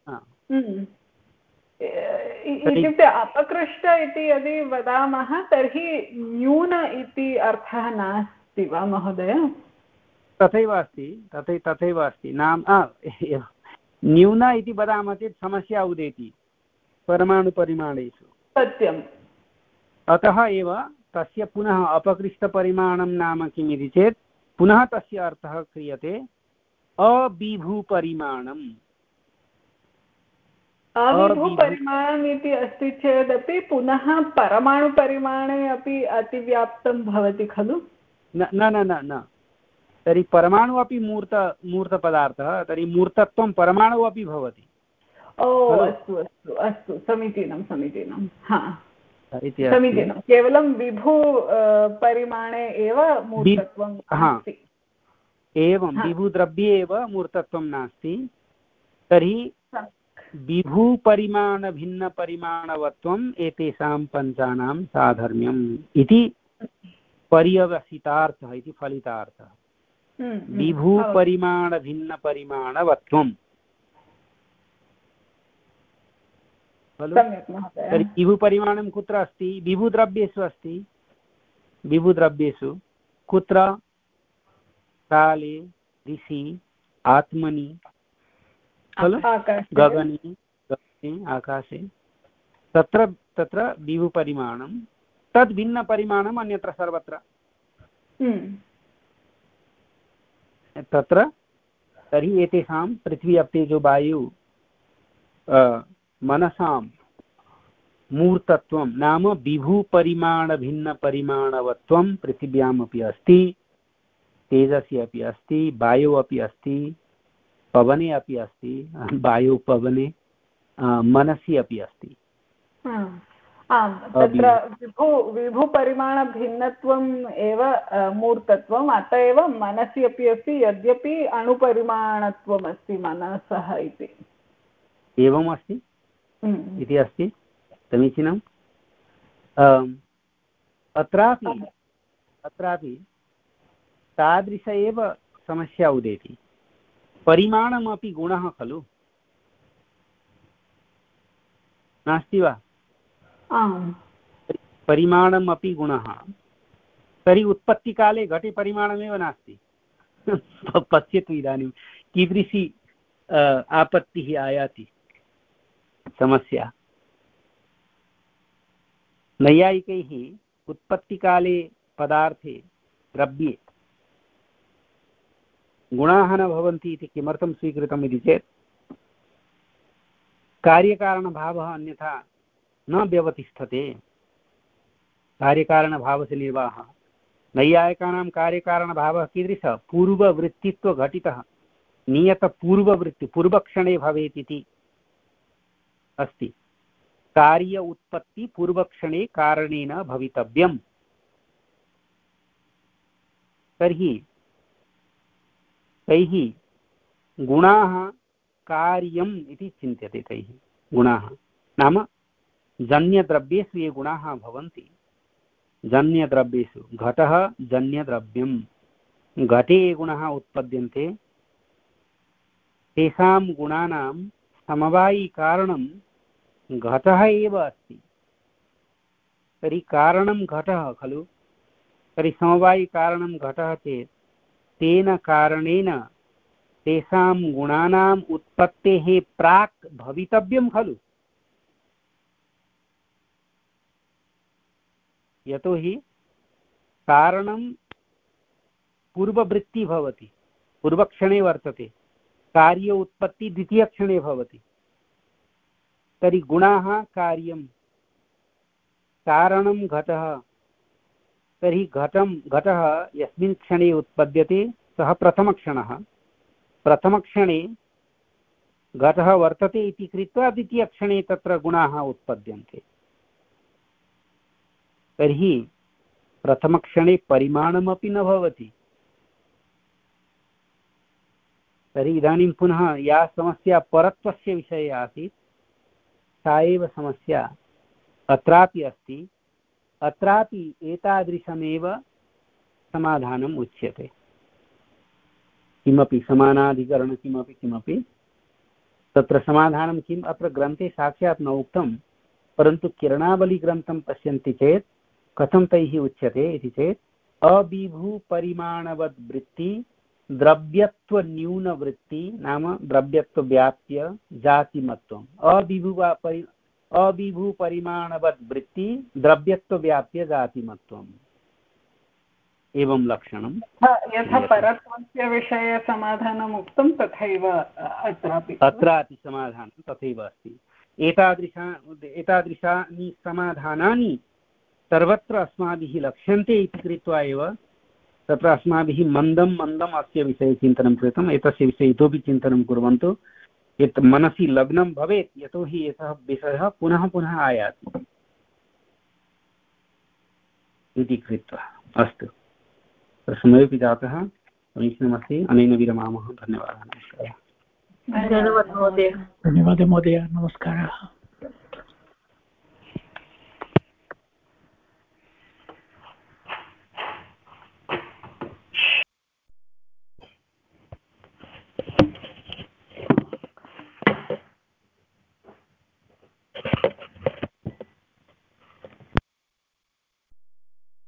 इत्युक्ते अपकृष्ट इति यदि वदामः तर्हि न्यून इति अर्थः नास्ति वा महोदय? तथैव अस्ति, तथै तथैव अस्ति। नाम न्यून इति वदामः चेत् समस्या उदेति परमाणुपरिमाणेषु। सत्यम्। अतः एव तस्य पुनः अपकृष्टपरिमाणं नाम किम् इति चेत् पुनः तस्य अर्थः क्रियते अविभूपरिमाणम्। अविभुपरिमाणम् इति अस्ति चेदपि पुनः परमाणुपरिमाणे अपि अतिव्याप्तं भवति खलु? न न न न तर्हि परमाणु अपि मूर्त मूर्तपदार्थः, तर्हि मूर्तत्वं परमाणु अपि भवति। ओ अस्तु अस्तु अस्तु समीचीनं समीचीनं हा समीचीनं। केवलं विभु परिमाणे एव मूर्तत्वं नास्ति। एवं विभुद्रव्ये एव मूर्तत्वं नास्ति। तर्हि विभुपरिमाणभिन्नपरिमाणवत्वम् एतेषां पञ्चानां साधर्म्यम् इति पर्यवसितार्थः इति फलितार्थः। विभुपरिमाणभिन्नपरिमाणवत्वं खलु? तर्हि विभुपरिमाणं कुत्र अस्ति? विभुद्रव्येषु अस्ति। विभुद्रव्येषु कुत्र? काले, दिशि, आत्मनि खलु, गगने गगने आकाशे, तत्र तत्र विभुपरिमाणं, तद् भिन्नपरिमाणम् अन्यत्र सर्वत्र। तत्र तर्हि एतेषां पृथ्वी अप्तेजो वायु मनसां मूर्तत्वं नाम विभुपरिमाणभिन्नपरिमाणवत्वं पृथिव्यामपि अस्ति, तेजसि अपि अस्ति, वायौ अपि अस्ति, पवने अपि अस्ति, वायु पवने मनसि अपि अस्ति। आम्, तत्र विभु विभुपरिमाणभिन्नत्वम् एव मूर्तत्वम्, अत एव मनसि अपि अस्ति, यद्यपि अणुपरिमाणत्वम् अस्ति मनसः इति। एवम् अस्ति इति अस्ति। समीचीनम्। अत्रापि अत्रापि तादृश एव समस्या उदेति। परिमाणमपि गुणः खलु, नास्ति वा? परिमाणमपि गुणः। तर्हि उत्पत्तिकाले घटे परिमाणमेव नास्ति। पश्यतु इदानीं कीदृशी आपत्तिः आयाति, समस्या। नैयायिकैः उत्पत्तिकाले पदार्थे द्रव्ये गुणाः न भवन्ति इति किमर्थं स्वीकृतम् इति चेत् कार्यकारणभावः अन्यथा न व्यवतिष्ठते। कार्यकारणभावस्य निर्वाहः। नैयायिकानां कार्यकारणभावः कीदृशः? पूर्ववृत्तित्वघटितः, नियतपूर्ववृत्ति, पूर्वक्षणे भवेत् इति अस्ति। कार्य उत्पत्ति पूर्वक्षणे कारणेन भवितव्यम्। तर्हि तैः गुणाः कार्यम् इति चिन्त्यते। तैः गुणाः नाम जन्यद्रव्येषु ये गुणाः भवन्ति, जन्यद्रव्येषु घटः जन्यद्रव्यं, घटे ये गुणाः उत्पद्यन्ते तेषां गुणानां समवायिकारणं घटः एव अस्ति। तर्हि कारणं घटः खलु, तर्हि समवायिकारणं घटः चेत् तेन कारणेन तेषां गुणानाम् उत्पत्तेः प्राक् भवितव्यं खलु। यतोहि कारणं पूर्ववृत्ति भवति, पूर्वक्षणे वर्तते, कार्य उत्पत्ति द्वितीयक्षणे भवति। तर्हि गुणाः कार्यं, कारणं घटः। तर्हि घटं घटः यस्मिन् क्षणे उत्पद्यते सः प्रथमक्षणः, प्रथमक्षणे घटः वर्तते इति कृत्वा द्वितीयक्षणे तत्र गुणाः उत्पद्यन्ते। तर्हि प्रथमक्षणे परिमाणमपि न भवति। तर्हि इदानीं पुनः या समस्या परत्वस्य विषये आसीत् सा एव समस्या अत्रापि अस्ति। अत्रापि एतादृशमेव समाधानम् उच्यते। किमपि समानाधिकरण किमपि किमपि तत्र समाधानं किम् अत्र ग्रन्थे साक्षात् न उक्तं, परन्तु किरणावलीग्रन्थं पश्यन्ति चेत् कथं तैः उच्यते इति चेत् अविभुपरिमाणवद्वृत्ति द्रव्यत्वन्यूनवृत्ति नाम द्रव्यत्वव्याप्य जातिमत्वम्। अविभुवा परि अविभुपरिमाणवद्वृत्ति द्रव्यत्वव्याप्य जातिमत्वम् एवं लक्षणं। यथा परत्वस्य विषये समाधानम् उक्तं तथैव अत्रापि अत्रापि समाधानं तथैव अस्ति। एतादृशा एतादृशानि समाधानानि सर्वत्र अस्माभिः लक्ष्यन्ते इति कृत्वा एव तत्र अस्माभिः मन्दं मन्दम् अस्य विषये चिन्तनं कृतम्। एतस्य विषये इतोपि चिन्तनं कुर्वन्तु, यत् मनसि लग्नं भवेत्, यतोहि एतः विषयः पुनः पुनः आयाति इति कृत्वा। अस्तु, समयोपि जातः, समीचीनमस्ति, अनेन विरमामः। धन्यवादः, नमस्कारः। धन्यवादः महोदय। धन्यवादः महोदय, नमस्कारः।